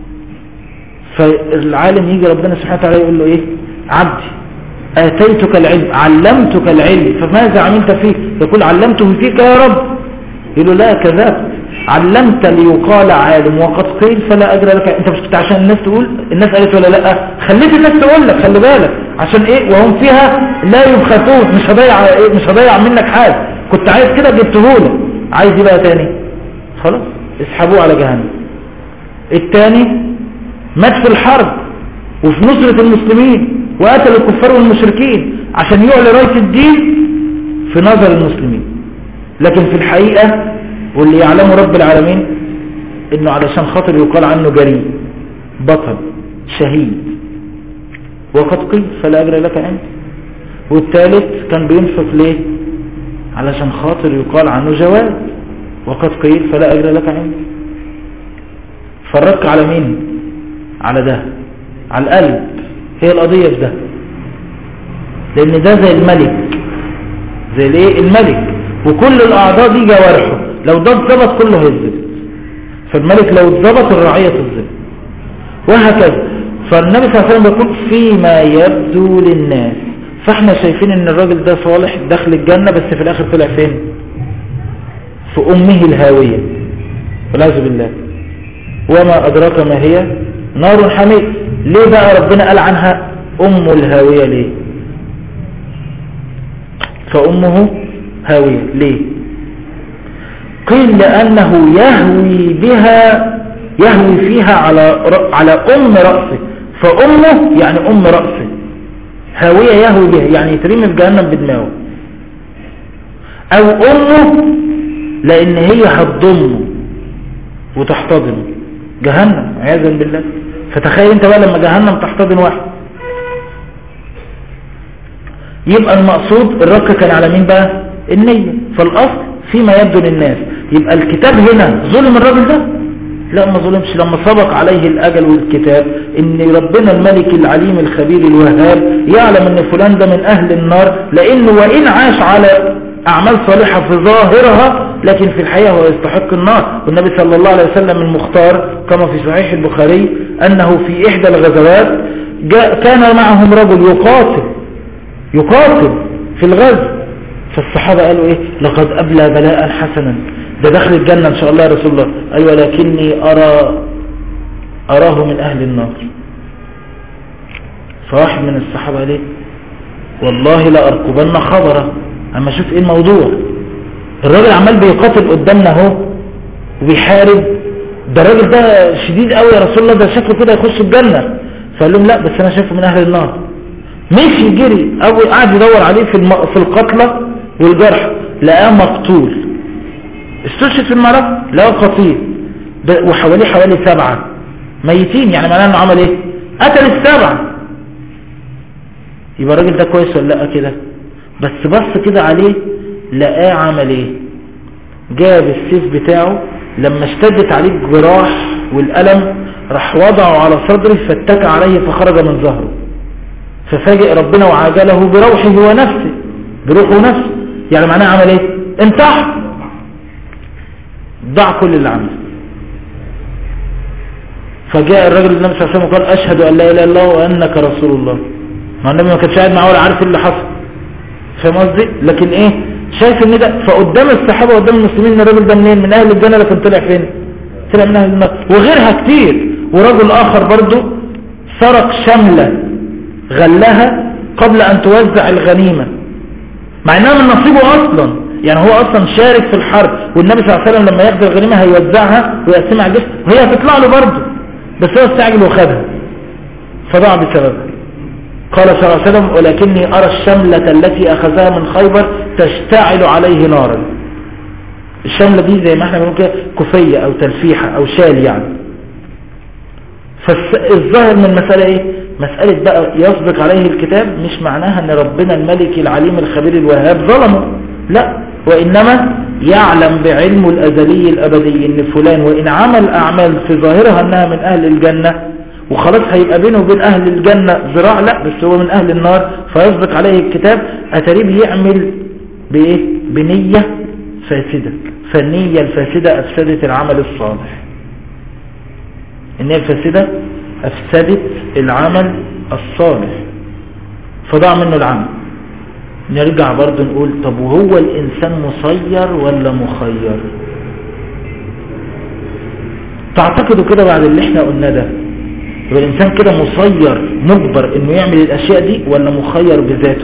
فالعالم يجي ربنا سبحانه وتعالى يقول له ايه؟ عبدي آتيتك العلم علمتك العلم فماذا عملت فيه؟ يقول علمته فيك يا رب. يقول له لا كذبت، علمت ليقال عالم وقد قيل فلا أجر لك. انت مش كنت عشان الناس تقول؟ الناس قالت ولا لا؟ خليت الناس تقول لك، خلي بالك عشان ايه؟ وهم فيها لا يبخسون، مش هضيع منك حاجة. كنت عايز كده جبتهولك، عايز ايه بقى تاني؟ خلاص اسحبوه على جهنم. التاني مات في الحرب وفي نصرة المسلمين وقتل الكفار والمشركين عشان يعلي راية الدين في نظر المسلمين، لكن في الحقيقة واللي يعلمه رب العالمين انه علشان خاطر يقال عنه جريء بطل شهيد، وقد قيل فلا أجر لك عندي. والثالث كان بينفق ليه؟ علشان خاطر يقال عنه جواد، وقد قيل فلا أجر لك عندي. فرق على مين؟ على ده، على القلب. هي القضية في ده، لأن ده زي الملك، زي الايه؟ الملك، وكل الأعضاء دي جوارحه، لو ده اتظبط كله هيتظبط. فالملك لو اتظبط الرعية تتظبط، وهكذا. فالنبي صلى الله عليه وسلم بيقول فيما يبدو للناس. فاحنا شايفين ان الراجل ده صالح دخل الجنة، بس في الاخر طلع فين؟ في امه الهاوية والعياذ بالله. وما ادراك ما هي؟ نار حميد. ليه بقى ربنا قال عنها ام الهاوية؟ ليه فامه هاوية؟ ليه؟ قيل لانه يهوي فيها على ام رأسه، فامه يعني ام رأسه، هاوية يهوي بها يعني يترمي في جهنم بدماغه، او امه لان هي هتضمه وتحتضنه، جهنم عياذا بالله. فتخيل انت بقى لما جهنم تحتضن واحد. يبقى المقصود الرك كان على مين بقى؟ النية. فالاصل فيما يبدو للناس. يبقى الكتاب هنا ظلم الراجل ده؟ لا، ما ظلمش، لما سبق عليه الأجل والكتاب ان ربنا الملك العليم الخبير الوهاب يعلم ان فلان ده من أهل النار، لأنه وإن عاش على أعمال صالحة في ظاهرها لكن في الحقيقة هو يستحق النار. والنبي صلى الله عليه وسلم المختار كما في صحيح البخاري أنه في إحدى الغزوات كان معهم رجل يقاتل في الغزو، فالصحابة قالوا إيه؟ لقد أبلى بلاء حسنا، ده دخل الجنة إن شاء الله يا رسول الله. أيوة، لكني أراه من أهل النار. فواحد من الصحابة ليه؟ والله لا أركبن خبره، أما شوف إيه الموضوع. الراجل عمال بيقاتل قدامنا اهو وبيحارب، ده الراجل ده شديد قوي يا رسول الله، ده شكله كده يخش الجنة. فقال لهم لا، بس أنا شايفه من أهل النار. مشي جري أو قاعد يدور عليه في القتلى والجرح، لقاه مقتول، استشهد في المعركة، لقاه قتيل، وحوالي 7 ميتين، يعني معناه انه عمل ايه؟ قتل ال7. يبقى الراجل ده كويس ولا لا كده؟ بس بص كده عليه لقاه عمل ايه؟ جاب السيف بتاعه لما اشتدت عليه الجراح والألم راح وضعه على صدره فاتكى عليه فخرج من ظهره، ففاجئ ربنا وعاجله بروحه ونفسه، بروحه ونفسه. يعني معناه عمل ايه؟ انتحر، ضاع كل اللي عمله. فجاء الرجل النبي صلى الله عليه وسلم وقال اشهد ان لا اله الا الله وانك رسول الله. مع النبي ما كانش قاعد معاه ولا عارف اللي حصل، فاهم قصدي؟ لكن ايه؟ شايف ان ده فقدام الصحابه وقدام المسلمين ان الراجل ده منين؟ من اهل الجنه، لكن طلع فين؟ طلع من اهل النار. وغيرها كتير. ورجل اخر برضو سرق شمله غلها قبل ان توزع الغنيمه، مع انها من نصيبه اصلا، يعني هو اصلا شارك في الحرب، والنبي صلى الله عليه وسلم لما ياخد الغنيمه هيوزعها ويقسمها على الجيش، وهي هتطلع له برضه، بس هو استعجل وخدها فضاع بسببها. قال صلى الله عليه وسلم ولكني ارى الشمله التي اخذها من خيبر تشتعل عليه نارا. الشمله دي زي ما احنا بنقول كده كوفيه او تلفيحه او شال يعني. فالظاهر من المساله ايه؟ مساله بقى يسبق عليه الكتاب، مش معناها ان ربنا الملك العليم الخبير الوهاب ظلمه، لا، وإنما يعلم بعلمه الأزلي الأبدي إن فلان وإن عمل أعمال في ظاهرها أنها من أهل الجنة وخلاص هيبقى بينه وبين أهل الجنة ذراع، لا، بس هو من أهل النار، فيسبق عليه الكتاب أتريب يعمل بإيه؟ بنية فاسدة. فالنية الفاسدة أفسدت العمل الصالح. النية الفاسدة أفسدت العمل الصالح فضاع منه العمل. نرجع برضو نقول طب وهو الإنسان مسير ولا مخير؟ تعتقدوا كده بعد اللي احنا قلنا ده يبقى الإنسان كده مسير مجبر انه يعمل الأشياء دي ولا مخير بذاته؟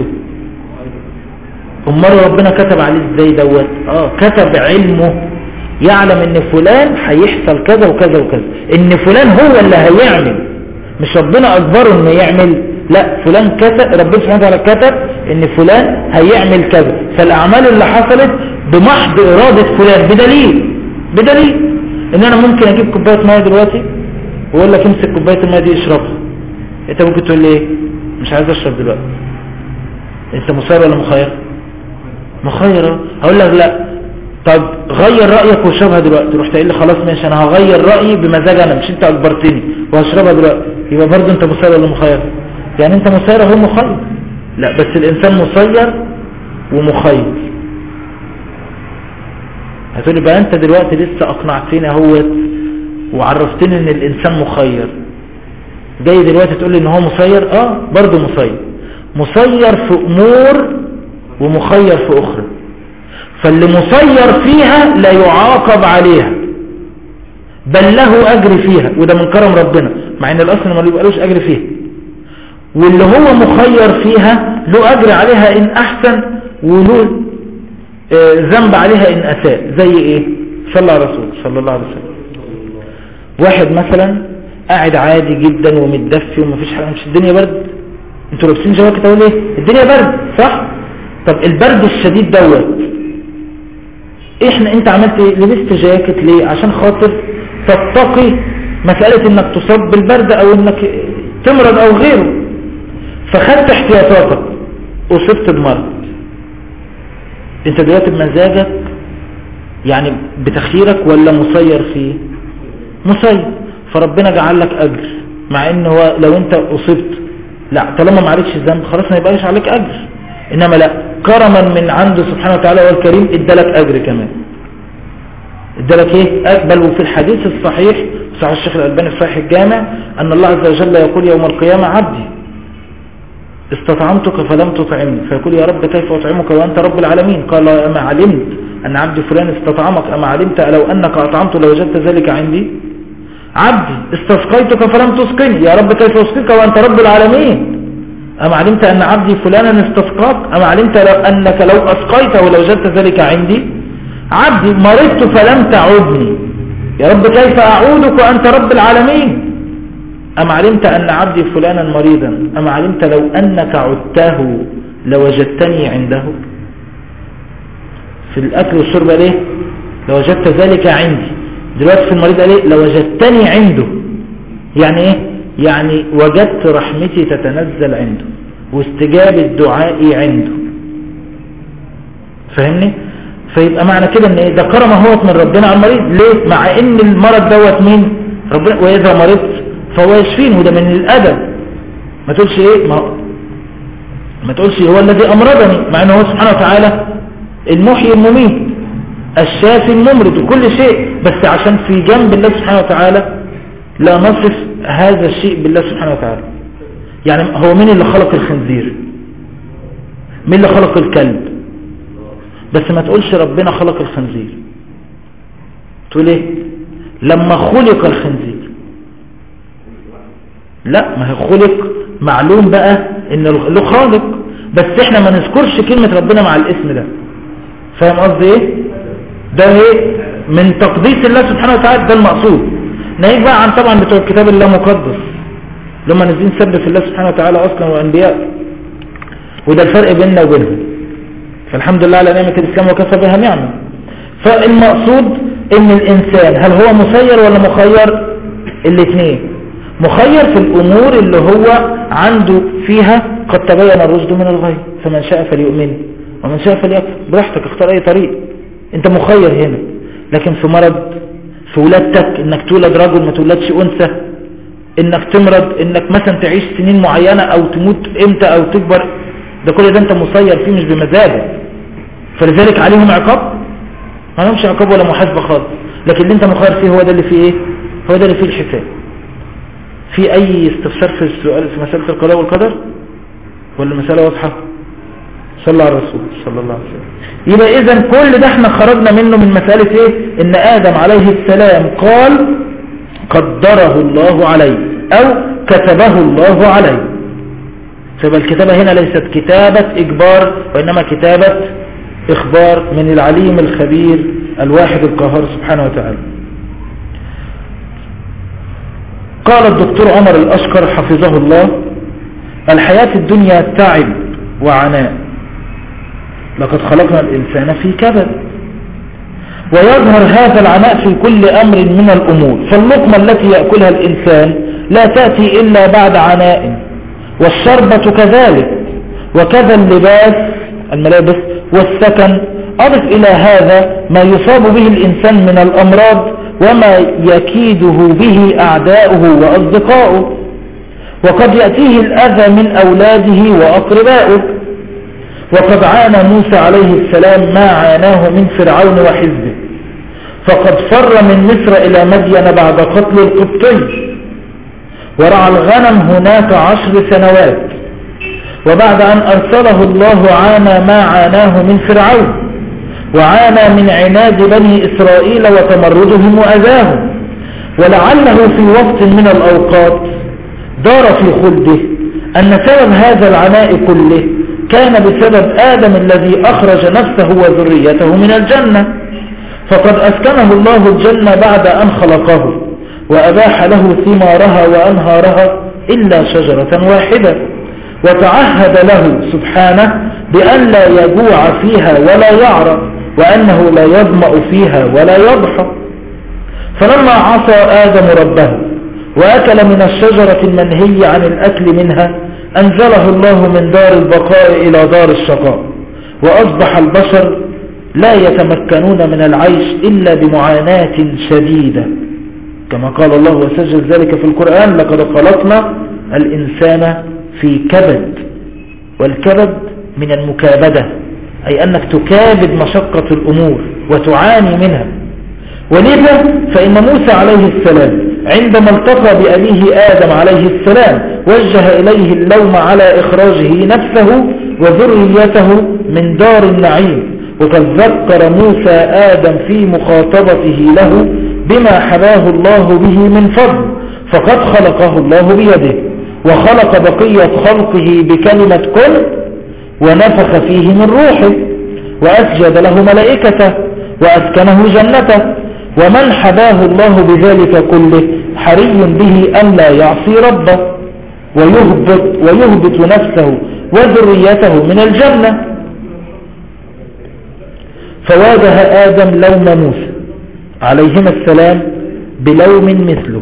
امال ربنا كتب عليه ازاي دوت؟ كتب علمه، يعلم ان فلان هيحصل كذا وكذا وكذا، ان فلان هو اللي هيعمل، مش ربنا اجبره انه يعمل، لا، فلان كتب، ربنا سبحانه وتعالى كتب ان فلان هيعمل كذا، فالاعمال اللي حصلت بمحض ارادة فلان بدليل بدليل ان انا ممكن اجيب كوبايه ميه دلوقتي واقول لك امسك كوبايه الميه دي اشربها، انت ممكن تقول لي ايه؟ مش عايز اشرب دلوقتي. انت مسير ولا مخير؟ مخير. هقول لك لا، طب غير رايك واشربها دلوقتي. رحت قايل لي خلاص ماشي انا هغير رايي بمزاج انا، مش انت اجبرتني، وهشربها دلوقتي. يبقى برضه انت مسير ولا مخير؟ يعني انت مسير هو مخير. لا، بس الانسان مسير ومخير. هتقولي بقى انت دلوقتي لسه اقنعتني اهوت وعرفتني ان الانسان مخير، جاي دلوقتي تقول لي ان هو مسير. برضه مسير. مسير في امور ومخير في اخرى. فاللي مسير فيها لا يعاقب عليها بل له اجر فيها، وده من كرم ربنا، مع ان الاصل ما بيبقالوش اجر فيها. واللي هو مخير فيها له اجر عليها ان احسن، وله ذنب عليها ان اساء. زي ايه؟ صلى على رسول صلى الله عليه وسلم. واحد مثلا قاعد عادي جدا ومتدفي ومفيش حاجه، مش الدنيا برد، انتوا لابسين جواكت اقول ايه؟ الدنيا برد صح؟ طب البرد الشديد دوت انت عملت ايه؟ لبست جاكيت ليه؟ عشان خاطر تتقي مسألة انك تصاب بالبرد او انك تمرض او غيره، فخدت احتياطاتك، اصبت بمرض. انت دلوقتي بمزاجك يعني بتخييرك ولا مسير فيه؟ مسير. فربنا جعل لك اجر، مع ان هو لو انت اصبت لا، طالما ما عليكش ذنب خلاص ما يبقاش عليك اجر. انما لا، كرما من عنده سبحانه وتعالى والكريم ادالك اجر كمان. ادالك ايه؟ اقبل. وفي الحديث الصحيح صحيح الشيخ الألباني في صحيح الجامع ان الله عز وجل يقول يوم القيامة عبدي استطعمتك فلم تطعمني، فيقول يا رب كيف اطعمك وانت رب العالمين؟ قال اما علمت ان عبدي فلان استطعمك، اما علمت لو انك اطعمت لوجدت ذلك عندي؟ عبدي استسقيتك فلم تسقني، يا رب كيف اسقيك وانت رب العالمين؟ أما علمت أن عبدي فلانا استسقاك، أما علمت أنك لو أسقيته ولوجدت ذلك عندي؟ عبدي مرضت فلم تعودني، يا رب كيف أعودك وأنت رب العالمين؟ أما علمت أن عبدي فلانا مريضا، أما علمت لو أنك عدته لوجدتني عنده؟ في الأكل والشرب ليه؟ لوجدت ذلك عندي. دلوقتي في المريض ليه؟ لوجدتني عنده. يعني إيه؟ يعني وجدت رحمتي تتنزل عنده واستجابة دعائي عنده. فهمني؟ فيبقى معنى كده ان ده كرم هوت من ربنا على المريض. ليه؟ مع ان المرض دوت مين؟ ربنا. واذا مرضت فهو يشفين، وده من الادب. ما تقولش ايه؟ ما تقولش هو الذي امرضني، مع انه هو سبحانه وتعالى المحيي المميت الشافي الممرض وكل شيء، بس عشان في جنب الله سبحانه وتعالى لا نصف هذا الشيء بالله سبحانه وتعالى. يعني هو مين اللي خلق الخنزير؟ مين اللي خلق الكلب؟ بس ما تقولش ربنا خلق الخنزير، تقول ايه؟ لما خلق الخنزير. لا، ما هي خلق معلوم بقى ان له خالق، بس احنا ما نذكرش كلمة ربنا مع الاسم ده. فاهم قصدي ايه؟ ده ايه؟ من تقديس الله سبحانه وتعالى، ده المقصود. ناهيك بقى عن طبعا بتوع الكتاب الله مقدس لما نزين سب في الله سبحانه وتعالى اصلا وانبياء، وده الفرق بيننا وبينهم. فالحمد لله على نعمة الاسلام وكفى بها نعمة. فالمقصود ان الانسان هل هو مسير ولا مخير؟ الاثنين. مخير في الامور اللي هو عنده فيها قد تبين الرشد من الغي، فمن شاء فليؤمن ومن شاء فليكفر. براحتك اختار اي طريق، انت مخير هنا. لكن في مرض، في ولادتك انك تولد رجل ما تولدش انثى، انك تمرض، انك مثلا تعيش سنين معينة او تموت امتى او تكبر، ده كل ده انت مسير فيه مش بمزاجك. فلذلك عليهم عقاب؟ ما لهمش عقاب ولا محاسبة خالص. لكن اللي انت مخير فيه هو ده اللي فيه ايه؟ هو ده اللي فيه الحساب. في اي استفسار في السؤال في مسألة القضاء والقدر ولا المسألة واضحة؟ صلى على الرسول صلى الله عليه وسلم. يبقى اذا كل ده احنا خرجنا منه من مسألة ايه؟ ان ادم عليه السلام قال قدره الله عليه او كتبه الله عليه. فيبقى الكتابة هنا ليست كتابة اجبار، وانما كتابة اخبار من العليم الخبير الواحد القهار سبحانه وتعالى. قال الدكتور عمر الاشقر حفظه الله: الحياة الدنيا تعب وعناء، لقد خلقنا الإنسان في كبد. ويظهر هذا العناء في كل أمر من الأمور. فاللقمة التي يأكلها الإنسان لا تأتي إلا بعد عناء، والشربة كذلك، وكذا اللباس الملابس والسكن. أضف إلى هذا ما يصاب به الإنسان من الأمراض وما يكيده به أعداؤه وأصدقاؤه، وقد يأتيه الأذى من أولاده وأقربائه. وقد عانى موسى عليه السلام ما عاناه من فرعون وحزبه، فقد فر من مصر إلى مدين بعد قتل القبطي، ورعى الغنم هناك 10 سنوات، وبعد أن أرسله الله عانى ما عاناه من فرعون، وعانى من عناد بني إسرائيل وتمردهم وأذاهم. ولعله في وقت من الأوقات دار في خلده أن سبب هذا العناء كله كان بسبب آدم الذي أخرج نفسه وذريته من الجنة، فقد أسكنه الله الجنة بعد أن خلقه، وأباح له ثمارها وأنهارها إلا شجرة واحدة، وتعهد له سبحانه بأن لا يجوع فيها ولا يعرى، وأنه لا يظمأ فيها ولا يضحى. فلما عصى آدم ربه وأكل من الشجرة المنهي عن الأكل منها، أنزله الله من دار البقاء إلى دار الشقاء، وأصبح البشر لا يتمكنون من العيش إلا بمعاناة شديدة، كما قال الله وسجل ذلك في القرآن: لقد خلقنا الإنسان في كبد. والكبد من المكابدة، أي أنك تكابد مشقة الأمور وتعاني منها. ولذا فإن موسى عليه السلام عندما التقى بأبيه آدم عليه السلام وجه إليه اللوم على إخراجه نفسه وذريته من دار النعيم، وقد ذكر موسى آدم في مخاطبته له بما حباه الله به من فضل، فقد خلقه الله بيده، وخلق بقية خلقه بكلمة كن، ونفخ فيه من روحه، وأسجد له ملائكته، وأسكنه جنته. ومن حباه الله بذلك كله حري به أن لا يعصي ربه ويهبط نفسه وذريته من الجنة. فواجه آدم لوم موسى عليهما السلام بلوم مثله،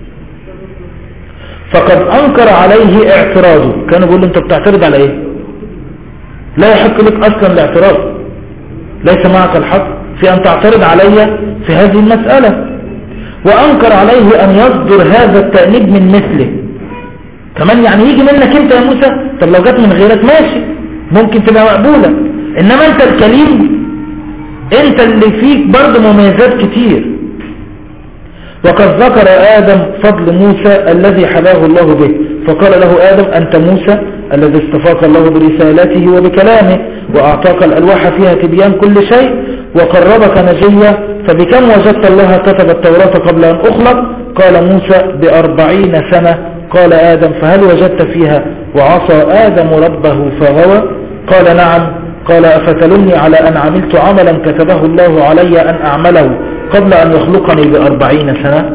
فقد أنكر عليه اعتراضه. كانوا بيقولوا أنت بتعترض على إيه؟ لا يحق لك أصلا الاعتراض، ليس معك الحق في أن تعترض علي في هذه المسألة. وأنكر عليه أن يصدر هذا التأنيب من مثله كمان، يعني يجي منك أنت يا موسى، طب لو جت من غيرك ماشي ممكن تبقى مقبولة، إنما أنت الكليم، أنت اللي فيك برضه مميزات كتير. وقد ذكر آدم فضل موسى الذي حباه الله به، فقال له آدم: أنت موسى الذي اصطفاك الله برسالته وبكلامه، وأعطاك الألواح فيها تبيان كل شيء، وقربك نجيا، فبكم وجدت الله كتب التوراة قبل أن أخلق؟ قال موسى: ب40 سنة. قال آدم: فهل وجدت فيها وعصى آدم ربه فغوى؟ قال: نعم. قال: أفتلني على أن عملت عملا كتبه الله علي أن أعمله قبل أن يخلقني ب40 سنة؟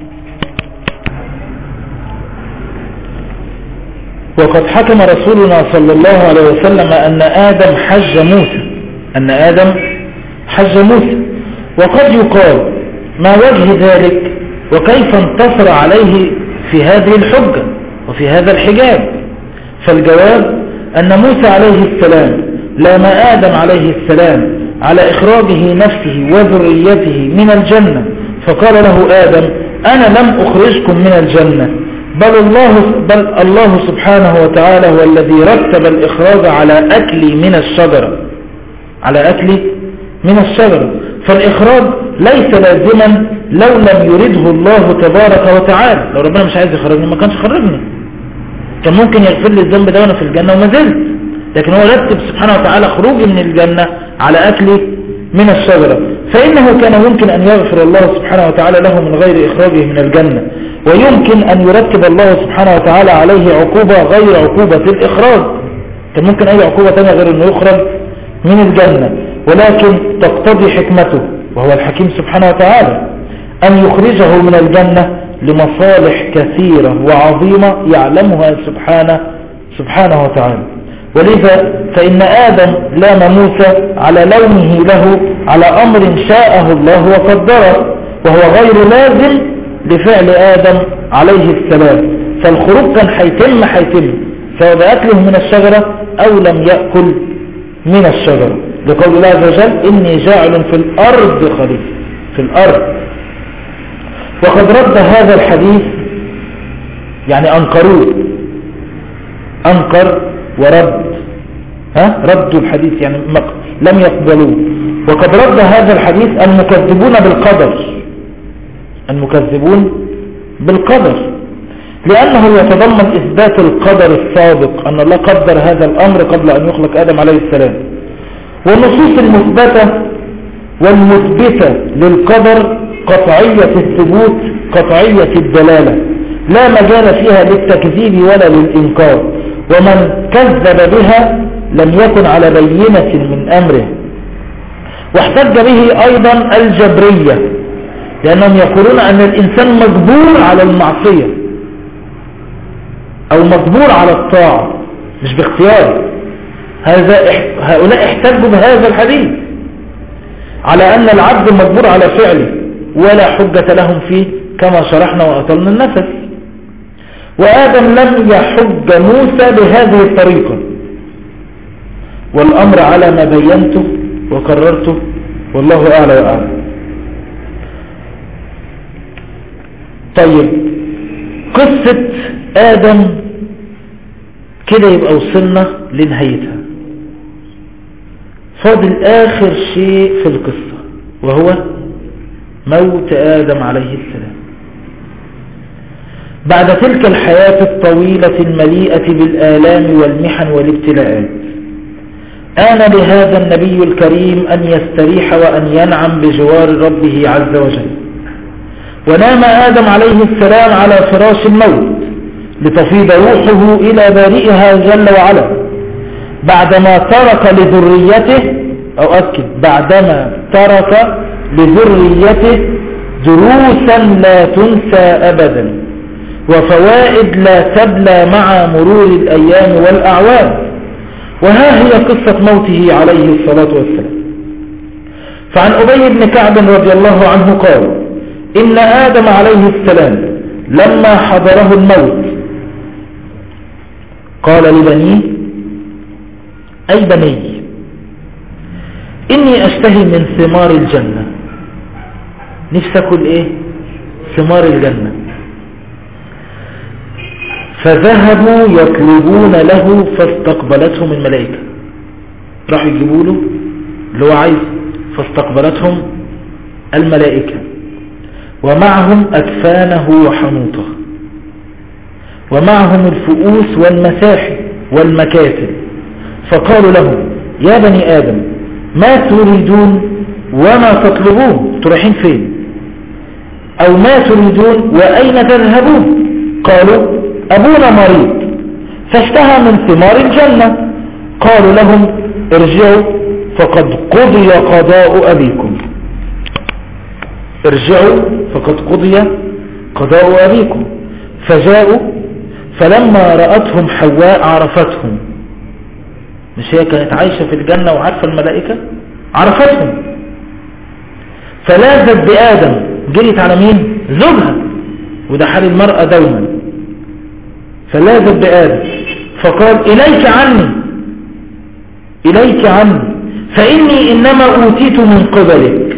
وقد حكم رسولنا صلى الله عليه وسلم أن آدم حج موسى. وقد يقال: ما وجه ذلك؟ وكيف انتصر عليه في هذه الحجة وفي هذا الحجاب؟ فالجواب أن موسى عليه السلام لام آدم عليه السلام على إخراجه نفسه وذريته من الجنة، فقال له آدم: أنا لم أخرجكم من الجنة، بل الله سبحانه وتعالى هو الذي رتب الإخراج على أكلي من الشجرة. فالإخراج ليس لازما لو لم يرده الله تبارك وتعالى. لو ربنا مش عايز يخرجني ما كانش خرجني، كان ممكن يغفر لي الذنب ده وانا في الجنة وما زلت، لكن هو رتب سبحانه وتعالى خروجي من الجنة على أكلي من الشجرة. فإنه كان يمكن أن يغفر الله سبحانه وتعالى له من غير إخراجه من الجنة، ويمكن أن يرتب الله سبحانه وتعالى عليه عقوبة غير عقوبة الإخراج، كان ممكن أي عقوبة تانية غير أنه يخرج من الجنة، ولكن تقتضي حكمته وهو الحكيم سبحانه وتعالى أن يخرجه من الجنة لمصالح كثيرة وعظيمة يعلمها سبحانه وتعالى. ولذا فإن آدم لام موسى على لومه له على أمر شاءه الله وقدره، وهو غير لازم لفعل آدم عليه السلام، فالخروج كان هيتم سواء بأكله من الشجرة أو لم يأكل من الشجرة، لقول الله عز وجل إني جاعل في الأرض خليفة في الأرض. وقد رد هذا الحديث، يعني أنكروه، أنكر ورد، ردوا الحديث يعني لم يقبلوه. وقد رد هذا الحديث المكذبون بالقدر لأنه يتضمن إثبات القدر السابق، أن الله قدر هذا الأمر قبل أن يخلق آدم عليه السلام. والنصوص المثبتة والمثبتة للقدر قطعية الثبوت قطعية الدلالة، لا مجال فيها للتكذيب ولا للإنكار، ومن كذب بها لم يكن على بينة من أمره. واحتج به أيضا الجبرية، لأنهم يقولون أن الإنسان مجبور على المعصية أو مجبور على الطاعة مش باختياره. هؤلاء احتجوا بهذا الحديث على أن العبد مجبور على فعله ولا حجة لهم فيه، كما شرحنا وأطلنا النفس. وآدم لم يحج موسى بهذه الطريقة، والأمر على ما بينته وكررته، والله أعلى وأعلم. طيب، قصة آدم كده يبقى وصلنا لنهايتها. فاضل آخر شيء في القصة وهو موت آدم عليه السلام. بعد تلك الحياة الطويلة المليئة بالآلام والمحن والابتلاءات، آن لهذا النبي الكريم أن يستريح وأن ينعم بجوار ربه عز وجل. ونام آدم عليه السلام على فراش الموت لتفيض روحه إلى بارئها جل وعلا، بعدما ترك لذريته دروسا لا تنسى أبدا، وفوائد لا تبلى مع مرور الأيام والأعوام. وها هي قصة موته عليه الصلاة والسلام. فعن أبي بن كعب رضي الله عنه قال: إن آدم عليه السلام لما حضره الموت قال لبنيه: أي بني، إني أشتهي من ثمار الجنة. نفسي أكل إيه؟ ثمار الجنة. فذهبوا يطلبون له فاستقبلتهم الملائكة. راح يجيبوا له اللي هو عايز، فاستقبلتهم الملائكة ومعهم أكفانه وحنوطه، ومعهم الفؤوس والمساحي والمكاتب، فقالوا له: يا بني آدم، ما تريدون وما تطلبون؟ تروحين فين؟ أو ما تريدون وأين تذهبون؟ قالوا: أبونا مريض فاشتهى من ثمار الجنة. قالوا لهم: ارجعوا فقد قضي قضاء أبيكم. ارجعوا فقد قضي قضاء أبيكم. فجاءوا، فلما رأتهم حواء عرفتهم. مش هي كانت عايشة في الجنة وعارفة الملائكة؟ عرفتهم. فلاذت بآدم، جريت على مين؟ زوجها، وده حال المرأة دوما. فلاذت بآدم فقال: إليك عني فإني إنما أوتيت من قبلك.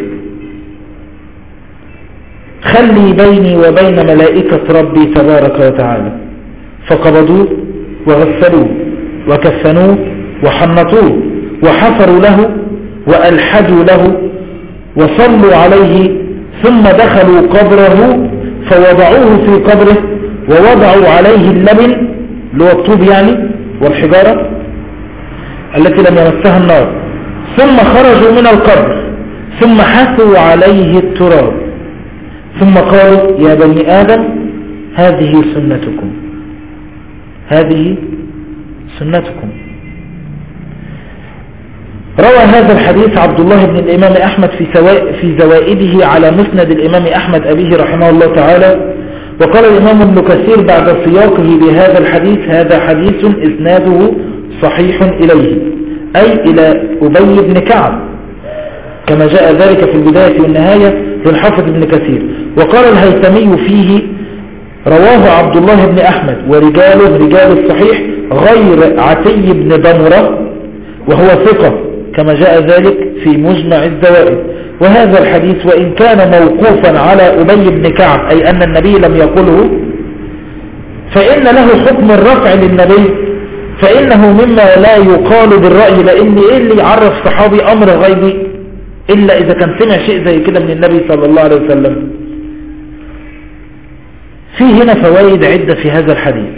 خلي بيني وبين ملائكة ربي تبارك وتعالى. فقبضوه وغسلوه وكفنوه وحنطوه وحفروا له وألحدوا له وصلوا عليه، ثم دخلوا قبره فوضعوه في قبره ووضعوا عليه اللبن اللي هو الطوب يعني والحجارة التي لم يمسها النار، ثم خرجوا من القبر ثم حثوا عليه التراب، ثم قالوا: يا بني آدم، هذه سنتكم. روى هذا الحديث عبد الله بن الإمام أحمد في زوائده على مسند الإمام أحمد أبيه رحمه الله تعالى. وقال الإمام ابن كثير بعد سياقه لهذا الحديث: هذا حديث إسناده صحيح إليه، أي إلى أبي بن كعب، كما جاء ذلك في البداية والنهاية للحافظ ابن كثير. وقال الهيثمي فيه: رواه عبد الله بن أحمد ورجاله رجال الصحيح غير عتي بن ضمرة وهو ثقة، كما جاء ذلك في مجمع الزوائد. وهذا الحديث وإن كان موقوفا على أبي بن كعب، أي أن النبي لم يقله، فإن له حكم الرفع للنبي، فإنه مما لا يقال بالرأي، لأن إيه اللي يعرف صحابي أمر غيبي إلا إذا كان سمع شيء زي كده من النبي صلى الله عليه وسلم. في هنا فوائد عدة في هذا الحديث.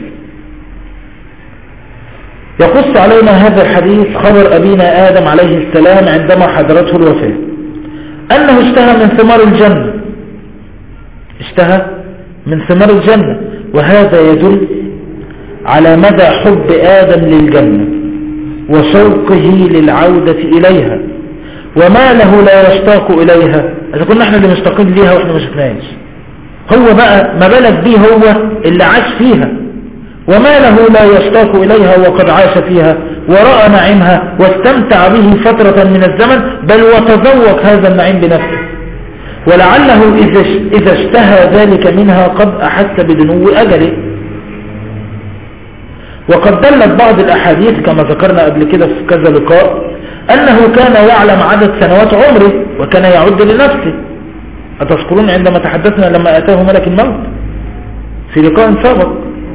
يقص علينا هذا الحديث خبر أبينا آدم عليه السلام عندما حضرته الوفاة، أنه اشتهى من ثمار الجنة، اشتهى من ثمار الجنة، وهذا يدل على مدى حب آدم للجنة وشوقه للعودة إليها، وما له لا يشتاق إليها. إذا كنا احنا اللي مشتاقين ليها واحنا ما شفناهاش، هو بقى ما بالك بيه هو اللي عاش فيها، وما له لا يشتاق إليها وقد عاش فيها ورأى نعيمها واستمتع به فترة من الزمن، بل وتذوق هذا النعيم بنفسه، ولعله إذا اشتهى ذلك منها قد أحس بدنو أجله. وقد دلت بعض الأحاديث كما ذكرنا قبل كده في كذا لقاء أنه كان يعلم عدد سنوات عمره وكان يعد لنفسه. أتذكرون عندما تحدثنا لما أتاه ملك الموت في لقاء سابق،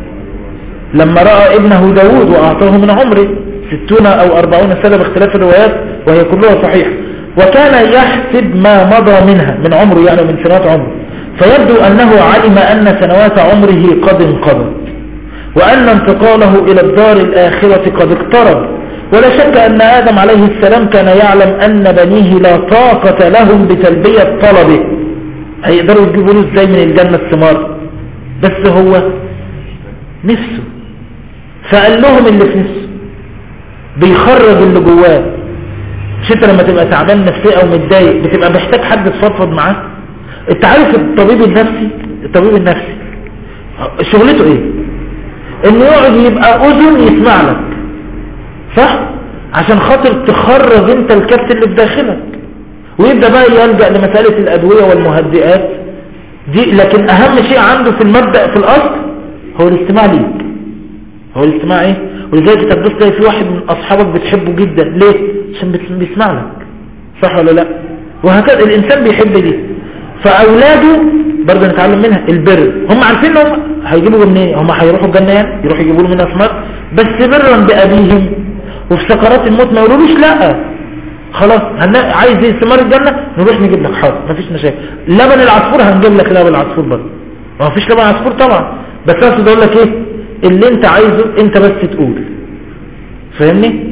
لما رأى ابنه داود وأعطاه من عمره 60 أو 40 سنة باختلاف الروايات وهي كلها صحيحة، وكان يحسب ما مضى منها من عمره، يعني من سنوات عمره، فيبدو أنه علم أن سنوات عمره قد انقضت، وأن انتقاله إلى الدار الآخرة قد اقترب. ولا شك أن آدم عليه السلام كان يعلم أن بنيه لا طاقة لهم بتلبية طلبه، هيقدروا يجيبوا له ازاي من الجنة الثمار، بس هو نفسه، فقال لهم اللي في نفسه، بيخرج اللي جواه. مش انت لما تبقى تعبان نفسيا او متضايق بتبقى محتاج حد تفضفض معاه؟ انت عارف الطبيب النفسي شغلته ايه؟ انه يقعد يبقى اذن يسمع لك، صح؟ عشان خاطر تخرج انت الكبت اللي في داخلك، ويبدأ بقى يلجأ لمسألة الأدوية والمهدئات دي. لكن أهم شيء عنده في المبدأ في الأصل هو الاستماع ليك، هو الاستماع ايه؟ ولذلك تبص تلاقي في واحد من أصحابك بتحبه جدا، ليه؟ عشان بيسمع لك، صح ولا لا؟ وهكذا الإنسان بيحب دي. فأولاده برضه نتعلم منها البر، هم عارفين انهم هيجيبوا منين، هم هيروحوا الجنة يعني يروحوا يجيبوا له منها ثمار، بس برا بأبيهم، وفي سكرات الموت ما يقولولوش لا خلاص عايز ايه ثمار الجنة نروح نجيب لك، حاضر مفيش مشاكل. لبن العصفور هنجيب لك لبن العصفور برضه، ما فيش لبن عصفور طبعا، بس اقصد اقول لك ايه اللي انت عايزه انت بس تقول، فاهمني؟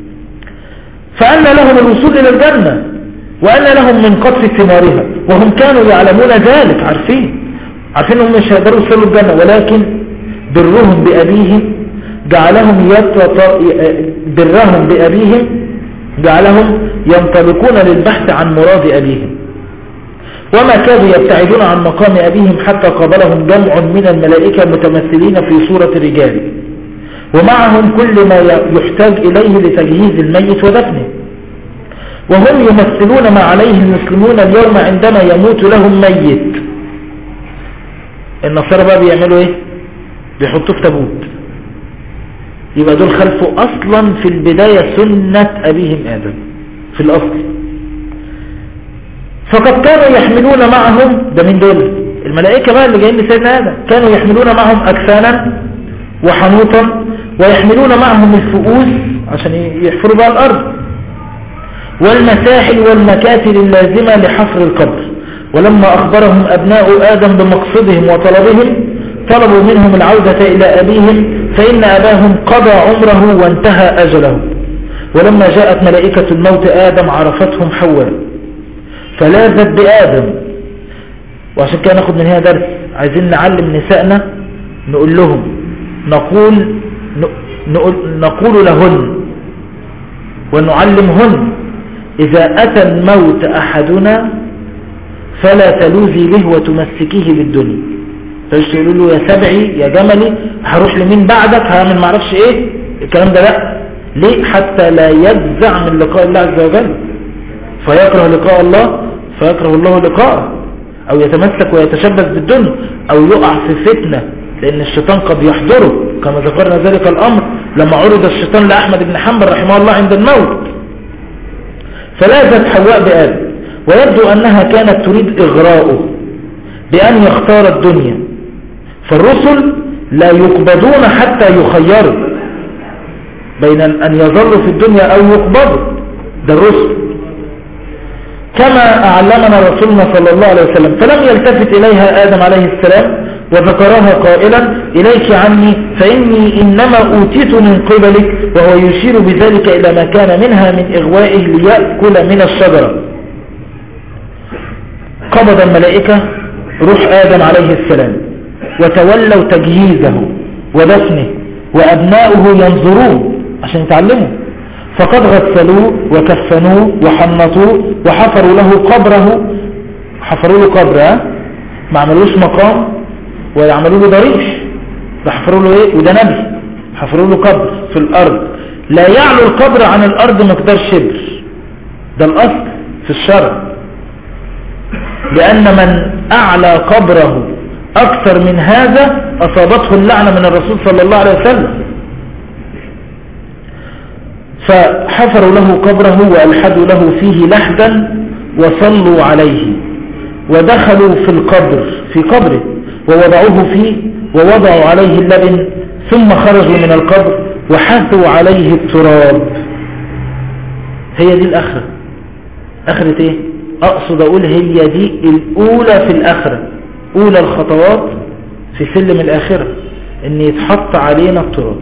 فأن لهم الوصول الى الجنة، وأن لهم من قطف ثمارها، وهم كانوا يعلمون ذلك، عارفين انهم مش هيقدروا يوصلوا الجنة، ولكن برهم بأبيهم جعلهم ينطلقون للبحث عن مراد أبيهم، وما كادوا يبتعدون عن مقام أبيهم حتى قابلهم جمع من الملائكة متمثلين في صورة رجال، ومعهم كل ما يحتاج إليه لتجهيز الميت ودفنه، وهم يمثلون ما عليه المسلمون اليوم عندما يموت لهم ميت. النصارى بقى بيعملوا ايه؟ بيحطوه في تابوت، يبقى دول خلفوا اصلا في البداية سنة ابيهم ادم في الاصل. فقد كانوا يحملون معهم، ده من دول الملائكة بقى اللي جايين لسيدنا ادم، كانوا يحملون معهم اكفانا وحنوطا، ويحملون معهم الفؤوس عشان يحفروا بقى الارض، والمساحل والمكاتل اللازمة لحفر القبر. ولما اخبرهم ابناء ادم بمقصدهم وطلبهم طلبوا منهم العودة الى ابيهم، فإن أباهم قضى عمره وانتهى أجله. ولما جاءت ملائكة الموت آدم عرفتهم حواء فلاذت بآدم. وعشان كده ناخد من هنا درس، عايزين نعلم نسائنا، نقول لهم نقول لهن ونعلمهن إذا أتى الموت أحدنا فلا تلوذي به وتمسكيه بالدنيا، تقولوا له يا سبعي يا جملي هروح لمين بعدك، هعمل معرفش ايه الكلام ده، لا، ليه؟ حتى لا يجزع من لقاء الله عز وجل فيكره لقاء الله فيكره الله لقاءه، أو يتمسك ويتشبث بالدنيا، أو يقع في فتنة، لأن الشيطان قد يحضره كما ذكرنا ذلك الأمر لما عرض الشيطان لأحمد بن حنبل رحمه الله عند الموت. فلاذت حواء بآدم، ويبدو أنها كانت تريد إغراءه بأن يختار الدنيا، فالرسل لا يقبضون حتى يخيروا بين أن يظلوا في الدنيا أو يقبضوا، ده الرسل كما أعلمنا رسولنا صلى الله عليه وسلم. فلم يلتفت إليها آدم عليه السلام وذكرها قائلا إليك عني فإني إنما أوتيت من قبلك، وهو يشير بذلك إلى ما كان منها من إغوائه ليأكل من الشجرة. قبض الملائكة روح آدم عليه السلام وتولوا تجهيزه ودفنه، وأبناؤه ينظرون عشان يتعلموا، فقد غسلوه وكفنوه وحنطوه وحفروا له قبره. حفروا له قبر، ما عملوش مقام ولا عملوا له ضريح، ده حفروا له ايه؟ وده نبي، حفروا له قبر في الارض لا يعلو القبر عن الارض مقدار شبر، ده الاصل في الشرع، لان من اعلى قبره اكثر من هذا اصابته اللعنة من الرسول صلى الله عليه وسلم. فحفروا له قبره وألحدوا له فيه لحدا وصلوا عليه، ودخلوا في القبر في قبره ووضعوه فيه ووضعوا عليه اللبن، ثم خرجوا من القبر وحثوا عليه التراب. هي دي الآخرة. آخرة ايه؟ أقصد أقول هي دي الأولى في الآخرة، أولى الخطوات في سلم الآخرة إن يتحط علينا التراب.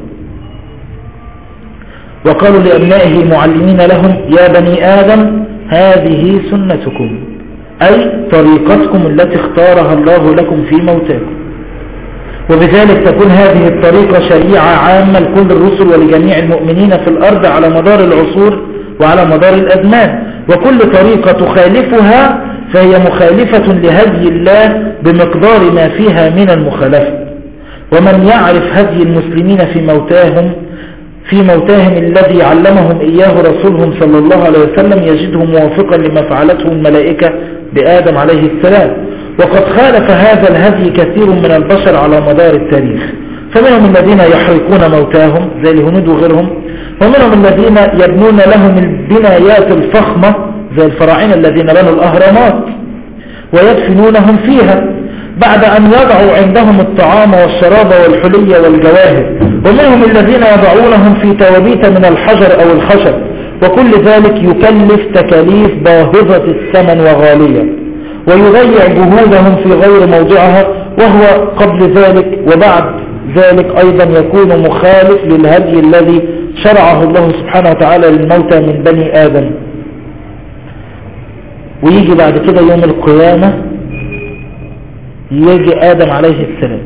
وقالوا لأبنائه معلمين لهم يا بني آدم هذه سنتكم، أي طريقتكم التي اختارها الله لكم في موتاكم، وبذلك تكون هذه الطريقة شريعة عامة لكل الرسل ولجميع المؤمنين في الأرض على مدار العصور وعلى مدار الأزمان، وكل طريقة تخالفها فهي مخالفة لهدي الله بمقدار ما فيها من المخالفة. ومن يعرف هدي المسلمين في موتاهم الذي علمهم إياه رسولهم صلى الله عليه وسلم يجده موافقا لما فعلته الملائكة بآدم عليه السلام. وقد خالف هذا الهدي كثير من البشر على مدار التاريخ، فمنهم الذين يحرقون موتاهم زي الهنود وغيرهم، ومنهم الذين يبنون لهم البنايات الفخمة زي الفراعنة الذين بنوا الأهرامات ويدفنونهم فيها بعد أن يضعوا عندهم الطعام والشراب والحلية والجواهر، ومنهم الذين يضعونهم في توابيت من الحجر أو الخشب، وكل ذلك يكلف تكاليف باهظة الثمن وغالية ويضيع جهودهم في غير موضعها، وهو قبل ذلك وبعد ذلك أيضا يكون مخالف للهدي الذي شرعه الله سبحانه وتعالى للموتى من بني آدم. ويجي بعد كده يوم القيامة يجي آدم عليه السلام،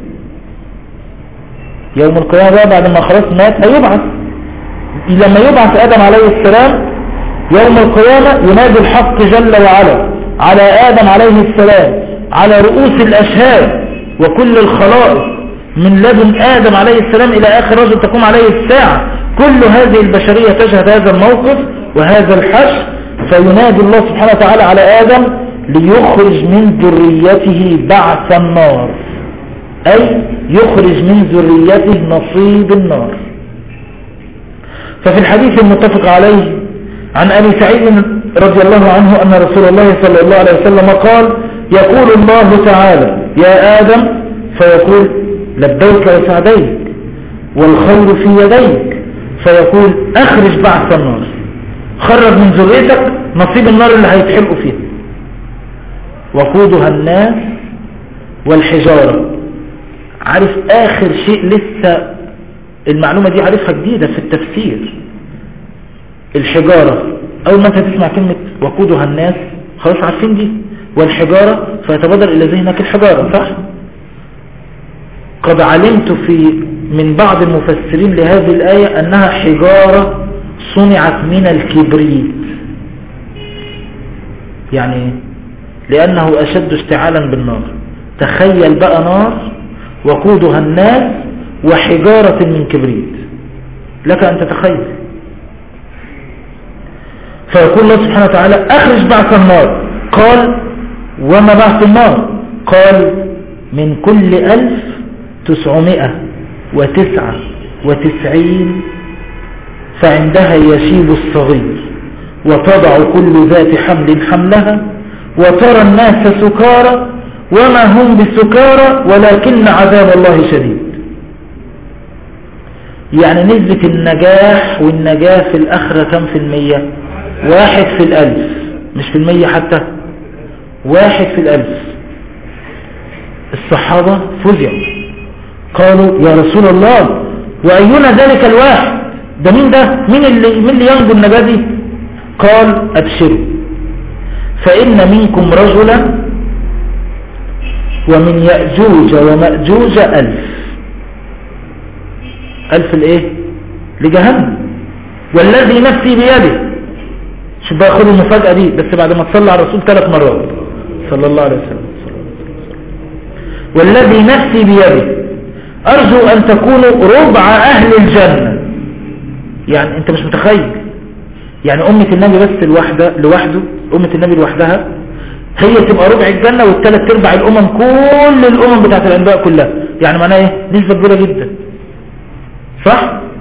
يوم القيامة بعد ما خلاص مات هيبعث. لما يبعث آدم عليه السلام يوم القيامة ينادي الحق جل وعلا على آدم عليه السلام على رؤوس الأشهاد وكل الخلائق من لدن آدم عليه السلام إلى آخر رجل تقوم عليه الساعة، كل هذه البشرية تشهد هذا الموقف وهذا الحشر، فينادي الله سبحانه وتعالى على آدم ليخرج من ذريته بعث النار، أي يخرج من ذريته نصيب النار. ففي الحديث المتفق عليه عن أبي سعيد رضي الله عنه أن رسول الله صلى الله عليه وسلم قال يقول الله تعالى يا آدم، فيقول لبيك وسعديك والخير في يديك، فيقول أخرج بعث النار، خرج من ذريتك نصيب النار اللي هيتحرقوا فيها، وقودها الناس والحجارة. عارف آخر شيء لسه المعلومة دي عارفها جديدة في التفسير، الحجارة. أول ما أنت تسمع كلمة وقودها الناس خلاص عارفين دي، والحجارة فيتبادر إلى ذهنك الحجارة، صح؟ قد علمت من بعض المفسرين لهذه الآية أنها حجارة صنعت من الكبريت، يعني لأنه أشد اشتعالا بالنار. تخيل بقى نار وقودها الناس وحجارة من كبريت، لك أن تتخيل فيقول الله سبحانه وتعالى اخرج بعث النار. قال وما بعث النار؟ قال من كل 1999 فعندها يشيب الصغير وتضع كل ذات حمل حملها وترى الناس سكارى وما هم بسكارى ولكن عذاب الله شديد. يعني نسبة النجاح والنجاة في الآخرة كم في المية؟ 1 في 1000، مش في المية حتى، 1 في 1000. الصحابة فزعوا قالوا يا رسول الله وأينا ذلك الواحد؟ ده مين ده؟ مين اللي ينجو النجاة دي؟ قال أبشروا فإن منكم رجلا ومن يأجوج ومأجوج 1000 الايه لجهنم والذي نفسي بيده. شوف بقى خدوا المفاجأة دي بس بعد ما تصلى على الرسول 3 مرات صلى الله عليه وسلم. والذي نفسي بيده أرجو أن تكونوا ربع أهل الجنة. يعني أنت مش متخيل، يعني أمة النبي بس لوحده أمة النبي لوحدها هي تبقى ربع الجنة والثلاث ارباع الأمم، كل الأمم بتاعت الأنبياء كلها. يعني معناه إيه؟ نسبة كبيرة جدا، صح؟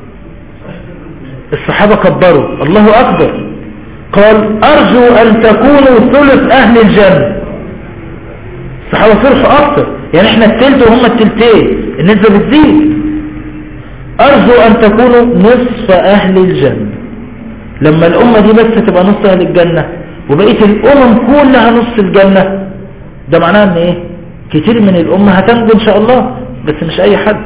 الصحابة كبروا الله أكبر، قال أرجو أن تكونوا ثلث أهل الجنة. الصحابة فرحوا أكتر، يعني إحنا الثلث وهم الثلثين، النسبة بتزيد. أرجو أن تكونوا نصف أهل الجنة. لما الأمة دي بس تبقى نصف أهل الجنة وبقية الأمم كلها نصف الجنة، ده معناه إن إيه؟ كتير من الأمة هتنجو إن شاء الله، بس مش أي حد.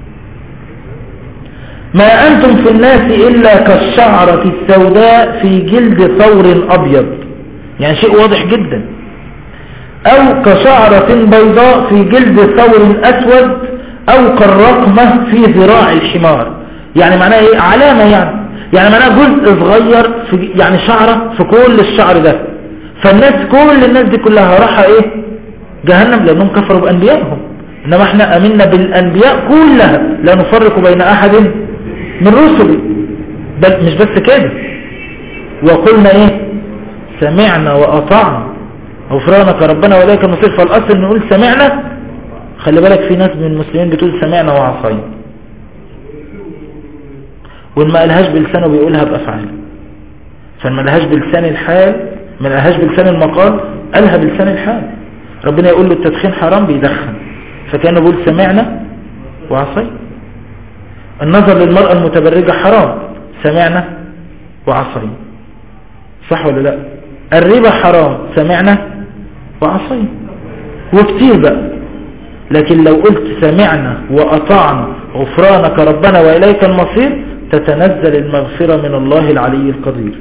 ما أنتم في الناس إلا كالشعرة السوداء في جلد ثور أبيض، يعني شيء واضح جدا، أو كشعرة بيضاء في جلد ثور أسود، أو كالرقمة في ذراع الحمار. يعني معناه إيه؟ علامة، يعني معناه جزء صغير في يعني شعرة في كل الشعر ده. فالناس كل الناس دي كلها راحة إيه؟ جهنم، لأنهم كفروا بأنبيائهم. إنما احنا أمنا بالأنبياء كلها لا نفرق بين أحد من رسله. بل مش بس كده، وقلنا ايه؟ سمعنا وأطعنا غفرانك ربنا وإليك المصير. فالأصل نقول سمعنا. خلي بالك في ناس من المسلمين بتقول سمعنا وعصينا، وإن ما قالهاش بلسانه بيقولها بأفعاله. فما قالهاش بلسان الحال، ما قالهاش بلسان المقال، قالها بلسان الحال. ربنا يقول له التدخين حرام بيدخن، فكانوا بيقول سمعنا وعصينا. النظر للمرأة المتبرجة حرام، سمعنا وعصينا، صح ولا لا؟ الربا حرام، سمعنا وعصينا، وكتير بقى. لكن لو قلت سمعنا وأطعنا غفرانك ربنا وإليك المصير تتنزل المغفرة من الله العلي القدير.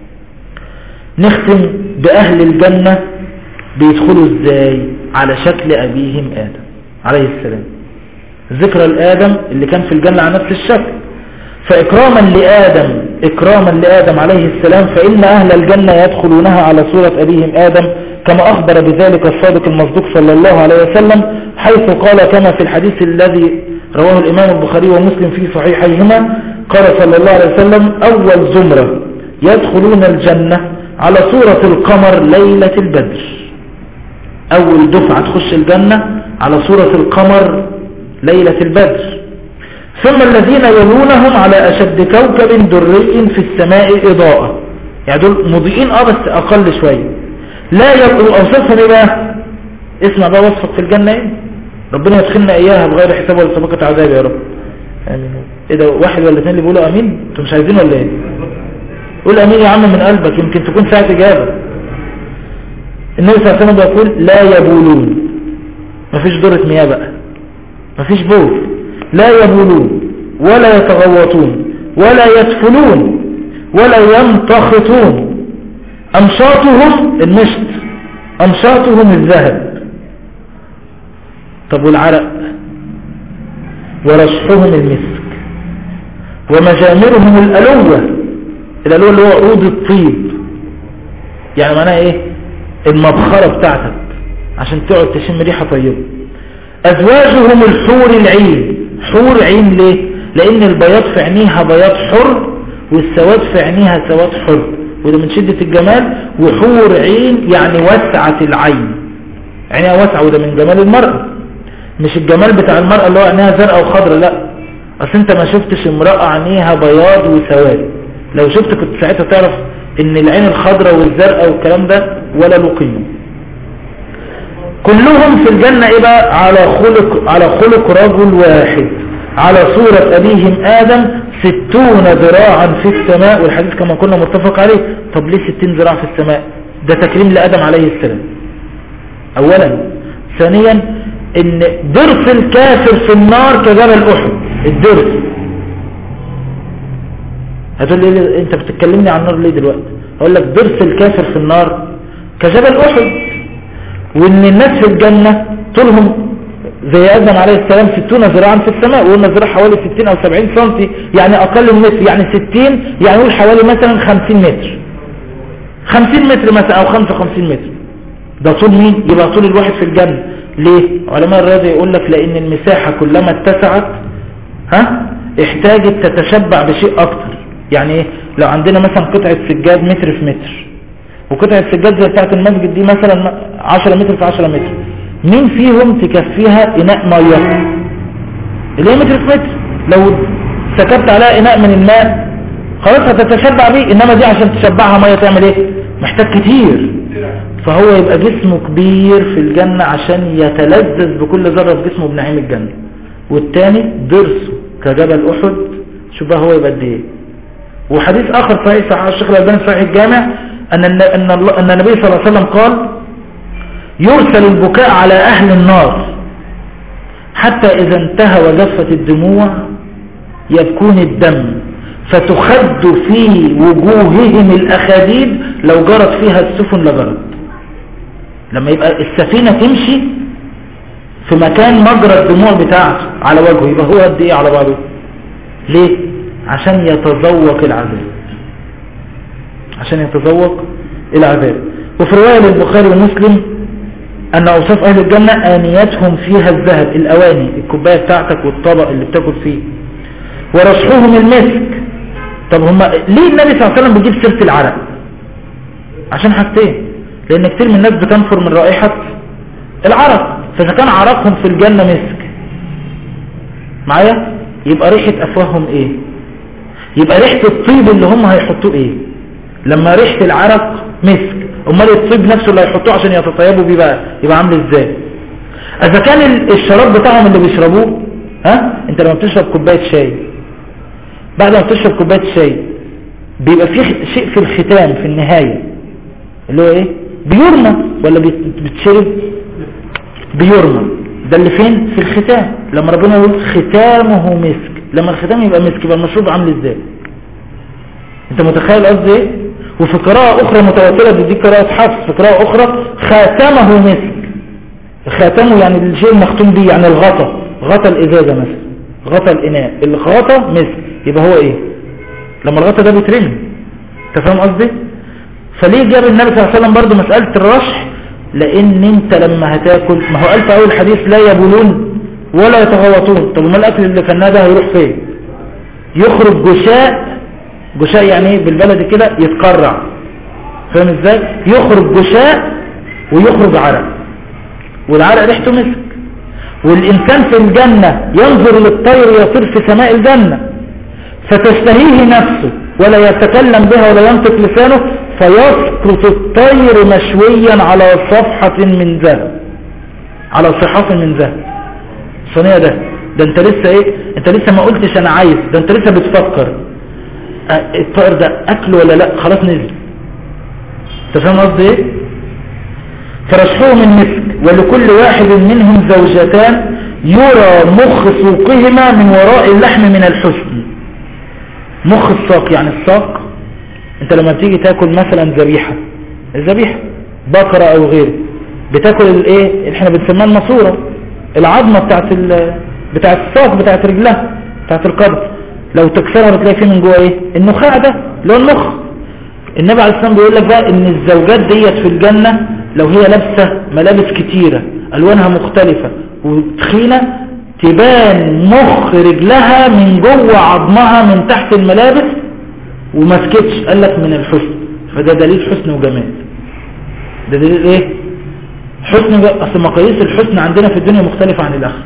نختم بأهل الجنة بيدخلوا ازاي؟ على شكل أبيهم آدم عليه السلام. ذكر الآدم اللي كان في الجنة على نفس الشكل. فإكراما لآدم عليه السلام فإن أهل الجنة يدخلونها على صورة أبيهم آدم، كما أخبر بذلك الصادق المصدوق صلى الله عليه وسلم، حيث قال كما في الحديث الذي رواه الإمام البخاري ومسلم في صحيحيهما، قال صلى الله عليه وسلم: أول زمرة يدخلون الجنة على صورة القمر ليلة البدر. أول دفعة تخش الجنة على صورة القمر ليلة البدر، ثم الذين يلونهم على أشد كوكب دري في السماء إضاءة، يعني دول مضيئين بس أقل شوية. لا يبقوا أوصافهم إيه بقى؟ اسمع بقى وصفك في الجنة إيه؟ ربنا يدخلنا إياها بغير حساب ولا سابقة عذاب يا رب. آمين. إيه ده، 1 ولا 2 اللي بيقولوا أمين؟ أنتم مش عايزين ولا إيه؟ قول أمين يا عم من قلبك، يمكن تكون ساعة إجابة. النبي صلى الله عليه وسلم يقول: لا يبولون، مفيش دورة مياه بقى، مفيش بول، لا يبولون ولا يتغوطون ولا يدفلون ولا يمتخطون، أمشاطهم المشط، أمشاطهم الذهب. طب والعرق؟ ورشحهم المسك، ومجامرهم الألوة اللي هو عود الطيب. يعني معناها ايه؟ المبخرة بتاعتك عشان تقعد تشم ريحة طيبة. أزواجهم الحور العين. حور عين ليه؟ لأن البياض في عينيها بياض حر، والسواد في عينيها سواد حر، وده من شدة الجمال. وحور عين يعني وسعة العين، عينها واسعة، وده من جمال المرأة. مش الجمال بتاع المرأة اللي هو عينها زرقاء وخضراء، لا، اصل انت ما شفتش امرأة عينيها بياض وسواد، لو شفت كنت ساعتها تعرف ان العين الخضراء والزرقاء والكلام ده ولا له قيمة. كلهم في الجنة ايه بقى؟ على خلق رجل واحد، على صورة ابيهم ادم 60 ذراعا في السماء، والحديث كما كنا متفق عليه. طب ليه 60 ذراع في السماء؟ ده تكريم لآدم عليه السلام اولا. ثانيا ان درس الكافر في النار كجبل احد. الدرس، هتقول لي انت بتتكلمني عن النار ليه دلوقتي؟ اقول لك درس الكافر في النار كجبل احد، وان الناس في الجنة طولهم زي آدم عليه السلام 60 ذراعا في السماء، وقلنا الذراع حوالي 60 او 70 سنتي، يعني اقل من متر، يعني 60، يعني نقول حوالي مثلا 50 متر، 50 متر مثلا او 55 متر. ده طول مين؟ يبقى طول الواحد في الجنة. ليه؟ علماء الرياضة يقول لك لان المساحة كلما اتسعت احتاجت تتشبع بشيء اكتر. يعني ايه؟ لو عندنا مثلا قطعة سجاد متر في متر، وقطعة سجاد زي بتاعت المسجد دي مثلا 10 متر في 10 متر، مين فيهم تكفيها اناء مياه؟ اللي هي متر في متر. لو سكبت عليها اناء من الماء خلاص هتتشبع بيه، انما دي عشان تشبعها مياه تعمل ايه؟ محتاج كتير. فهو يبقى جسمه كبير في الجنة عشان يتلذذ بكل ذرة في جسمه بنعيم الجنة. والتاني درسه كجبل احد، شوف بقى هو يبقى قد ايه. وحديث اخر صحيح الشيخ الألباني صحيح الجامع ان النبي صلى الله عليه وسلم قال يرسل البكاء على اهل النار حتى اذا انتهى وجفت الدموع يبكون الدم فتخد في وجوههم الاخاديد لو جرت فيها السفن لجرت. لما يبقى السفينة تمشي في مكان مجرى الدموع بتاعته على وجهه، يبقى هو قد ايه على بعضه؟ ليه؟ عشان يتذوق العذاب، عشان يتذوق العذاب. وفي رواية للبخاري ومسلم أن أوصاف أهل الجنة آنيتهم فيها الذهب، الأواني، الكوباية بتاعتك والطبق اللي بتاكل فيه، ورشحهم المسك. طب هم ليه النبي صلى الله عليه وسلم بيجيب سيرة العرق؟ عشان حاجتين، لأن كتير من الناس بتنفر من رائحة العرق، فإذا كان عرقهم في الجنة مسك معايا يبقى ريحة أفواههم إيه؟ يبقى ريحة الطيب اللي هم هيحطوه إيه؟ لما ريحة العرق مسك، امال الطيب نفسه اللي هيحطوه عشان يتطيبوا بيه بقى يبقى عامل ازاي؟ اذا كان الشراب بتاعهم اللي بيشربوه، انت لما بتشرب كوبايه شاي، بعد ما بتشرب كوبايه شاي بيبقى فيه شيء في الختام في النهايه اللي هو ايه؟ بيرمى ولا بتشرب؟ بيرمى. ده اللي فين؟ في الختام. لما ربنا يقول ختامه مسك، لما الختام يبقى مسك يبقى المشروب عامل ازاي؟ انت متخيل قصدي ايه؟ وفي قراءة اخرى متواترة، دي قراءة حفص، في قراءة اخرى خاتمه مسك. خاتمه يعني الشيء المختوم بيه، يعني الغطا، غطا الازازة مثلا، غطا الاناء، الغطا مسك، يبقى هو ايه؟ لما الغطا ده بيترمي. انت فاهم قصدي؟ فليه جاب النبي صلى الله عليه وسلم برضو مسألة الرشح؟ لان انت لما هتاكل، ما هو قال في اول حديث لا يبولون ولا يتغوطون. طب ما الاكل اللي كان ده هيروح فين؟ يخرج جشاء. جشاء يعني ايه بالبلد كده؟ يتقرع. فاهم ازاي؟ يخرج جشاء ويخرج عرق، والعرق ريحته مسك. والانسان في الجنة ينظر للطير يطير في سماء الجنة فتشتهيه نفسه ولا يتكلم بها ولا ينطق لسانه، فيسقط الطير مشويا على صفحة من ذهب، على صحاف من ذهب. الصينية ده انت لسه ايه؟ انت لسه ما قلتش انا عايز، ده انت لسه بتفكر الطائر ده اكل ولا لا، خلاص نزل. انت فاهم قصدي ايه؟ فرشحوه من مسك ولكل واحد منهم زوجتان يرى مخ سوقهما من وراء اللحم من الحسن. مخ الساق يعني الساق، انت لما بتيجي تاكل مثلا ذبيحه بقره او غيره، بتاكل الايه؟ احنا بنسميها الماسوره، العظمه بتاعت الساق، بتاعت رجلها، بتاعت القدم، لو تكسرها بتلاقي فيه من جوه ايه؟ النخاع ده اللي هو المخ. النبي عليه الصلاه والسلام بيقول لك بقى ان الزوجات ديت في الجنه لو هي لابسه ملابس كتيره الوانها مختلفه وتخينه، تبان مخ رجلها من جوه عظمها من تحت الملابس وما سكتش، قال لك من الحسن. فده دليل حسن وجمال. ده دليل ايه؟ حسن وجمال. اصل مقاييس الحسن عندنا في الدنيا مختلفة عن الاخر،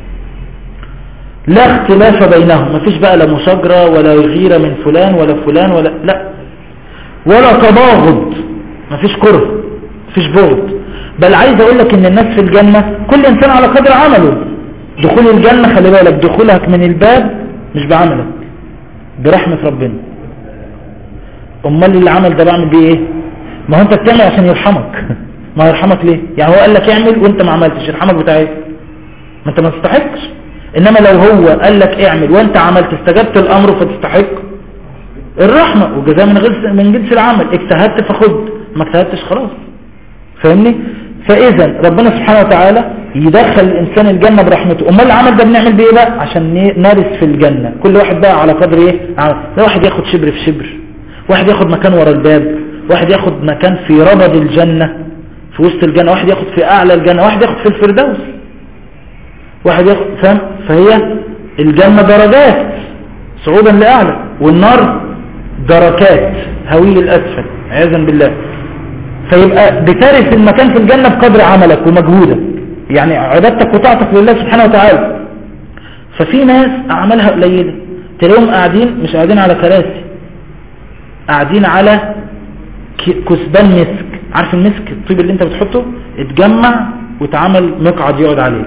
لا اختلاف بينهم. مفيش بقى لا مشاجرة ولا غيرة من فلان ولا فلان ولا تباغض، مفيش كره، مفيش بغض. بل عايز اقول لك ان الناس في الجنة كل انسان على قدر عمله. دخول الجنة خلي بالك دخولك من الباب مش بعملك، برحمة ربنا. امال اللي عمل ده بعمل بيه ايه؟ ما هو انت بتعمل عشان يرحمك. ما يرحمك ليه؟ يعني هو قال لك اعمل وانت ما عملتش، يرحمك بتاع ايه؟ ما انت ما تستحقش. انما لو هو قال لك اعمل وانت عملت استجبت الامر فتستحق الرحمة، وجزاء من جنس العمل. اجتهدت فخد، ما اجتهدتش خلاص. فاهمني؟ فاذا ربنا سبحانه وتعالى يدخل الانسان الجنة برحمته. امال العمل ده بنعمل بيه بقى عشان نرث في الجنة. كل واحد بقى على قدر ايه عمل. واحد ياخد شبر في شبر، واحد ياخد مكان ورا الباب، واحد ياخد مكان في ربض الجنة في وسط الجنة، واحد ياخد في اعلى الجنة، واحد ياخد في الفردوس، واحد ياخد. فاهم؟ فهي الجنة درجات صعودا لأعلى، والنار دركات هوي الأسفل عياذا بالله. فيبقى بترث المكان في الجنة بقدر عملك ومجهودك، يعني عبادتك وطاعتك لله سبحانه وتعالى. ففي ناس أعمالها قليلة تلاقيهم قاعدين، مش قاعدين على كراسي، قاعدين على كثبان مسك. عارف المسك الطيب اللي انت بتحطه؟ اتجمع واتعمل مقعد يقعد عليه.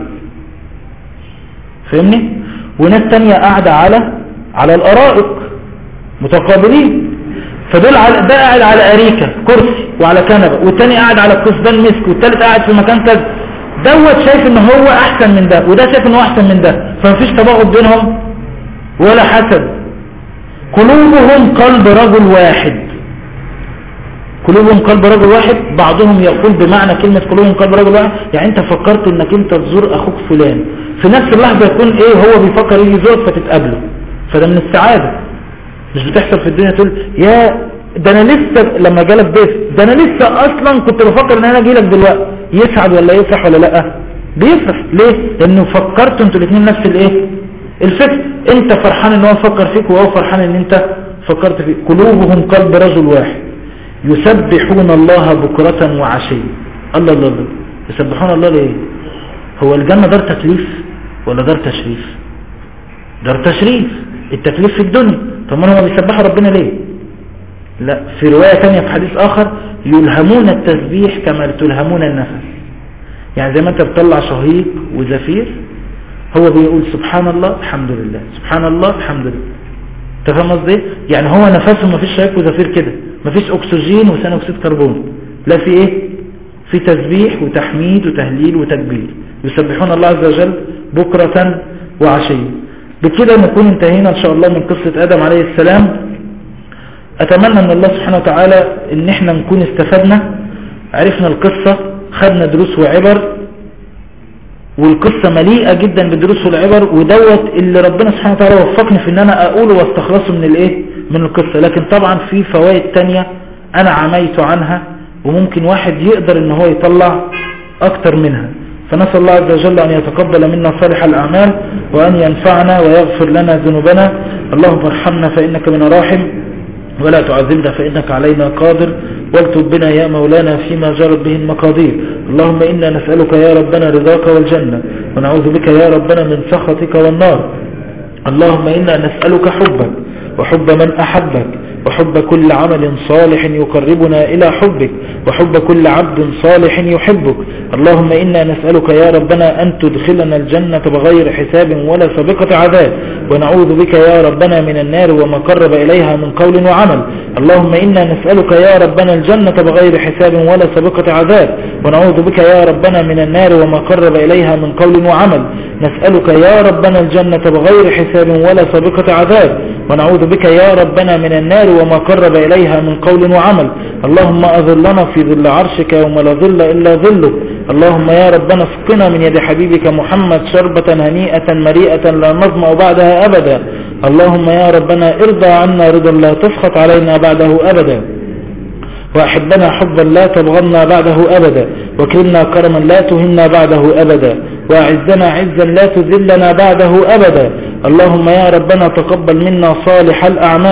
فاهمني؟ وناس تانية قاعدة على الارائك متقابلين. فدول ده قاعد على اريكة كرسي وعلى كنبة، والتاني قاعد على كثبان مسك، والتالت قاعد في مكان كذا. دوت شايف ان هو احسن من ده، وده شايف ان هو احسن من ده، فمفيش تباغض بينهم ولا حسد. قلوبهم قلب رجل واحد. قلوبهم قلب رجل واحد. بعضهم يقول بمعنى كلمة قلوبهم قلب رجل واحد يعني انت فكرت انك انت تزور اخوك فلان، في نفس اللحظة يكون ايه هو بيفكر يجي يزورك فتتقابله. فده من السعادة. مش بتحصل في الدنيا تقول يا ده انا لسه لما جالك ضيف، ده انا لسه اصلا كنت بفكر ان انا اجي لك دلوقتي. يسعد ولا يفرح ولا لا؟ بيفرح. ليه؟ لانه فكرتوا انتوا الاثنين نفس الايه الفكر. انت فرحان ان هو فكر فيك، وهو فرحان ان انت فكرت فيه. قلوبهم قلب رجل واحد يسبحون الله بكرة وعشية. الله الله الله، يسبحون الله ليه؟ هو الجنة دار تكليف ولا دار تشريف؟ دار تشريف. التكليف في الدنيا. طب ما هم بيسبحوا ربنا ليه؟ لا، في رواية ثانية في حديث آخر يلهمون التسبيح كما تلهمون النفس. يعني زي ما انت بتطلع شهيق وزفير، هو بيقول سبحان الله الحمد لله، سبحان الله الحمد لله. تفهم قصدي؟ يعني هو نفسه ما فيش شهيق وزفير كده، ما فيش اكسجين وثاني اكسيد كربون، لا في ايه؟ في تسبيح وتحميد وتهليل وتكبير. يسبحون الله عز وجل بكرة وعشية. بكده نكون انتهينا ان شاء الله من قصة آدم عليه السلام. اتمنى من الله سبحانه وتعالى ان احنا نكون استفدنا، عرفنا القصة، خدنا دروس وعبر، والقصة مليئة جدا بالدروس والعبر. ودوت اللي ربنا سبحانه وتعالى وفقني في ان انا اقوله واستخلصه من الايه من القصة. لكن طبعا في فوائد تانية انا عميت عنها، وممكن واحد يقدر ان هو يطلع اكتر منها. فنسأل الله عز وجل أن يتقبل منا صالح الأعمال، وأن ينفعنا ويغفر لنا ذنوبنا. اللهم ارحمنا فإنك من راحم، ولا تعذبنا فإنك علينا قادر، واكتب بنا يا مولانا فيما جرت به المقادير. اللهم إنا نسألك يا ربنا رضاك والجنة، ونعوذ بك يا ربنا من سخطك والنار. اللهم إنا نسألك حبك وحب من أحبك، وحب كل عمل صالح يقربنا إلى حبك، وحب كل عبد صالح يحبك. اللهم إنا نسألك يا ربنا أن تدخلنا الجنة بغير حساب ولا سابقة عذاب، ونعوذ بك يا ربنا من النار وما قرب إليها من قول وعمل. اللهم إنا نسألك يا ربنا الجنة بغير حساب ولا سابقة عذاب، ونعوذ بك يا ربنا من النار وما قرب إليها من قول وعمل. نسألك يا ربنا الجنة بغير حساب ولا سابقة عذاب، ونعوذ بك يا ربنا من النار وما قرب إليها من قول وعمل. اللهم أظلنا في ظل عرشك يوم لا ظل إلا ظلك. اللهم يا ربنا اسقنا من يد حبيبك محمد شربة هنيئة مريئة لا نظمأ بعدها أبدا. اللهم يا ربنا ارضى عنا رضا لا تسخط علينا بعده أبدا، وأحبنا حبا لا تبغضنا بعده أبدا، وكرمنا كرما لا تهنا بعده أبدا، وأعزنا عزا لا تذلنا بعده أبدا. اللهم يا ربنا تقبل منا صالح الأعمال،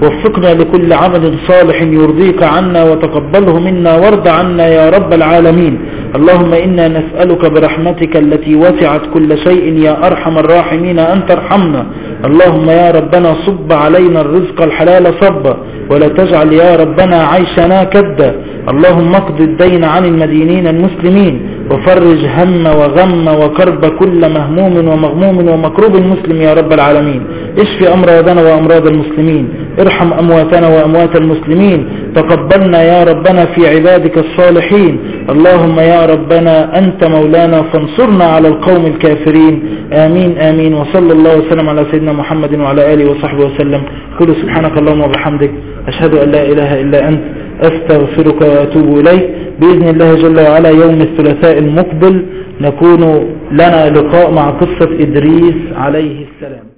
وفقنا لكل عمل صالح يرضيك عنا وتقبله منا وارض عنا يا رب العالمين. اللهم إنا نسألك برحمتك التي وسعت كل شيء يا أرحم الراحمين أن ترحمنا. اللهم يا ربنا صب علينا الرزق الحلال صبا ولا تجعل يا ربنا عيشنا كدا. اللهم اقض الدين عن المدينين المسلمين وفرج هم وغم وكرب كل مهموم ومغموم ومكروب مسلم يا رب العالمين. اشف أمراضنا وأمراض المسلمين، ارحم أمواتنا وأموات المسلمين، تقبلنا يا ربنا في عبادك الصالحين. اللهم يا ربنا أنت مولانا فانصرنا على القوم الكافرين. آمين آمين. وصلى الله وسلم على سيدنا محمد وعلى آله وصحبه وسلم. قل سبحانك اللهم وبحمدك أشهد أن لا إله إلا أنت أستغفرك وأتوب إليك. بإذن الله جل وعلا يوم الثلاثاء المقبل نكون لنا لقاء مع قصة إدريس عليه السلام.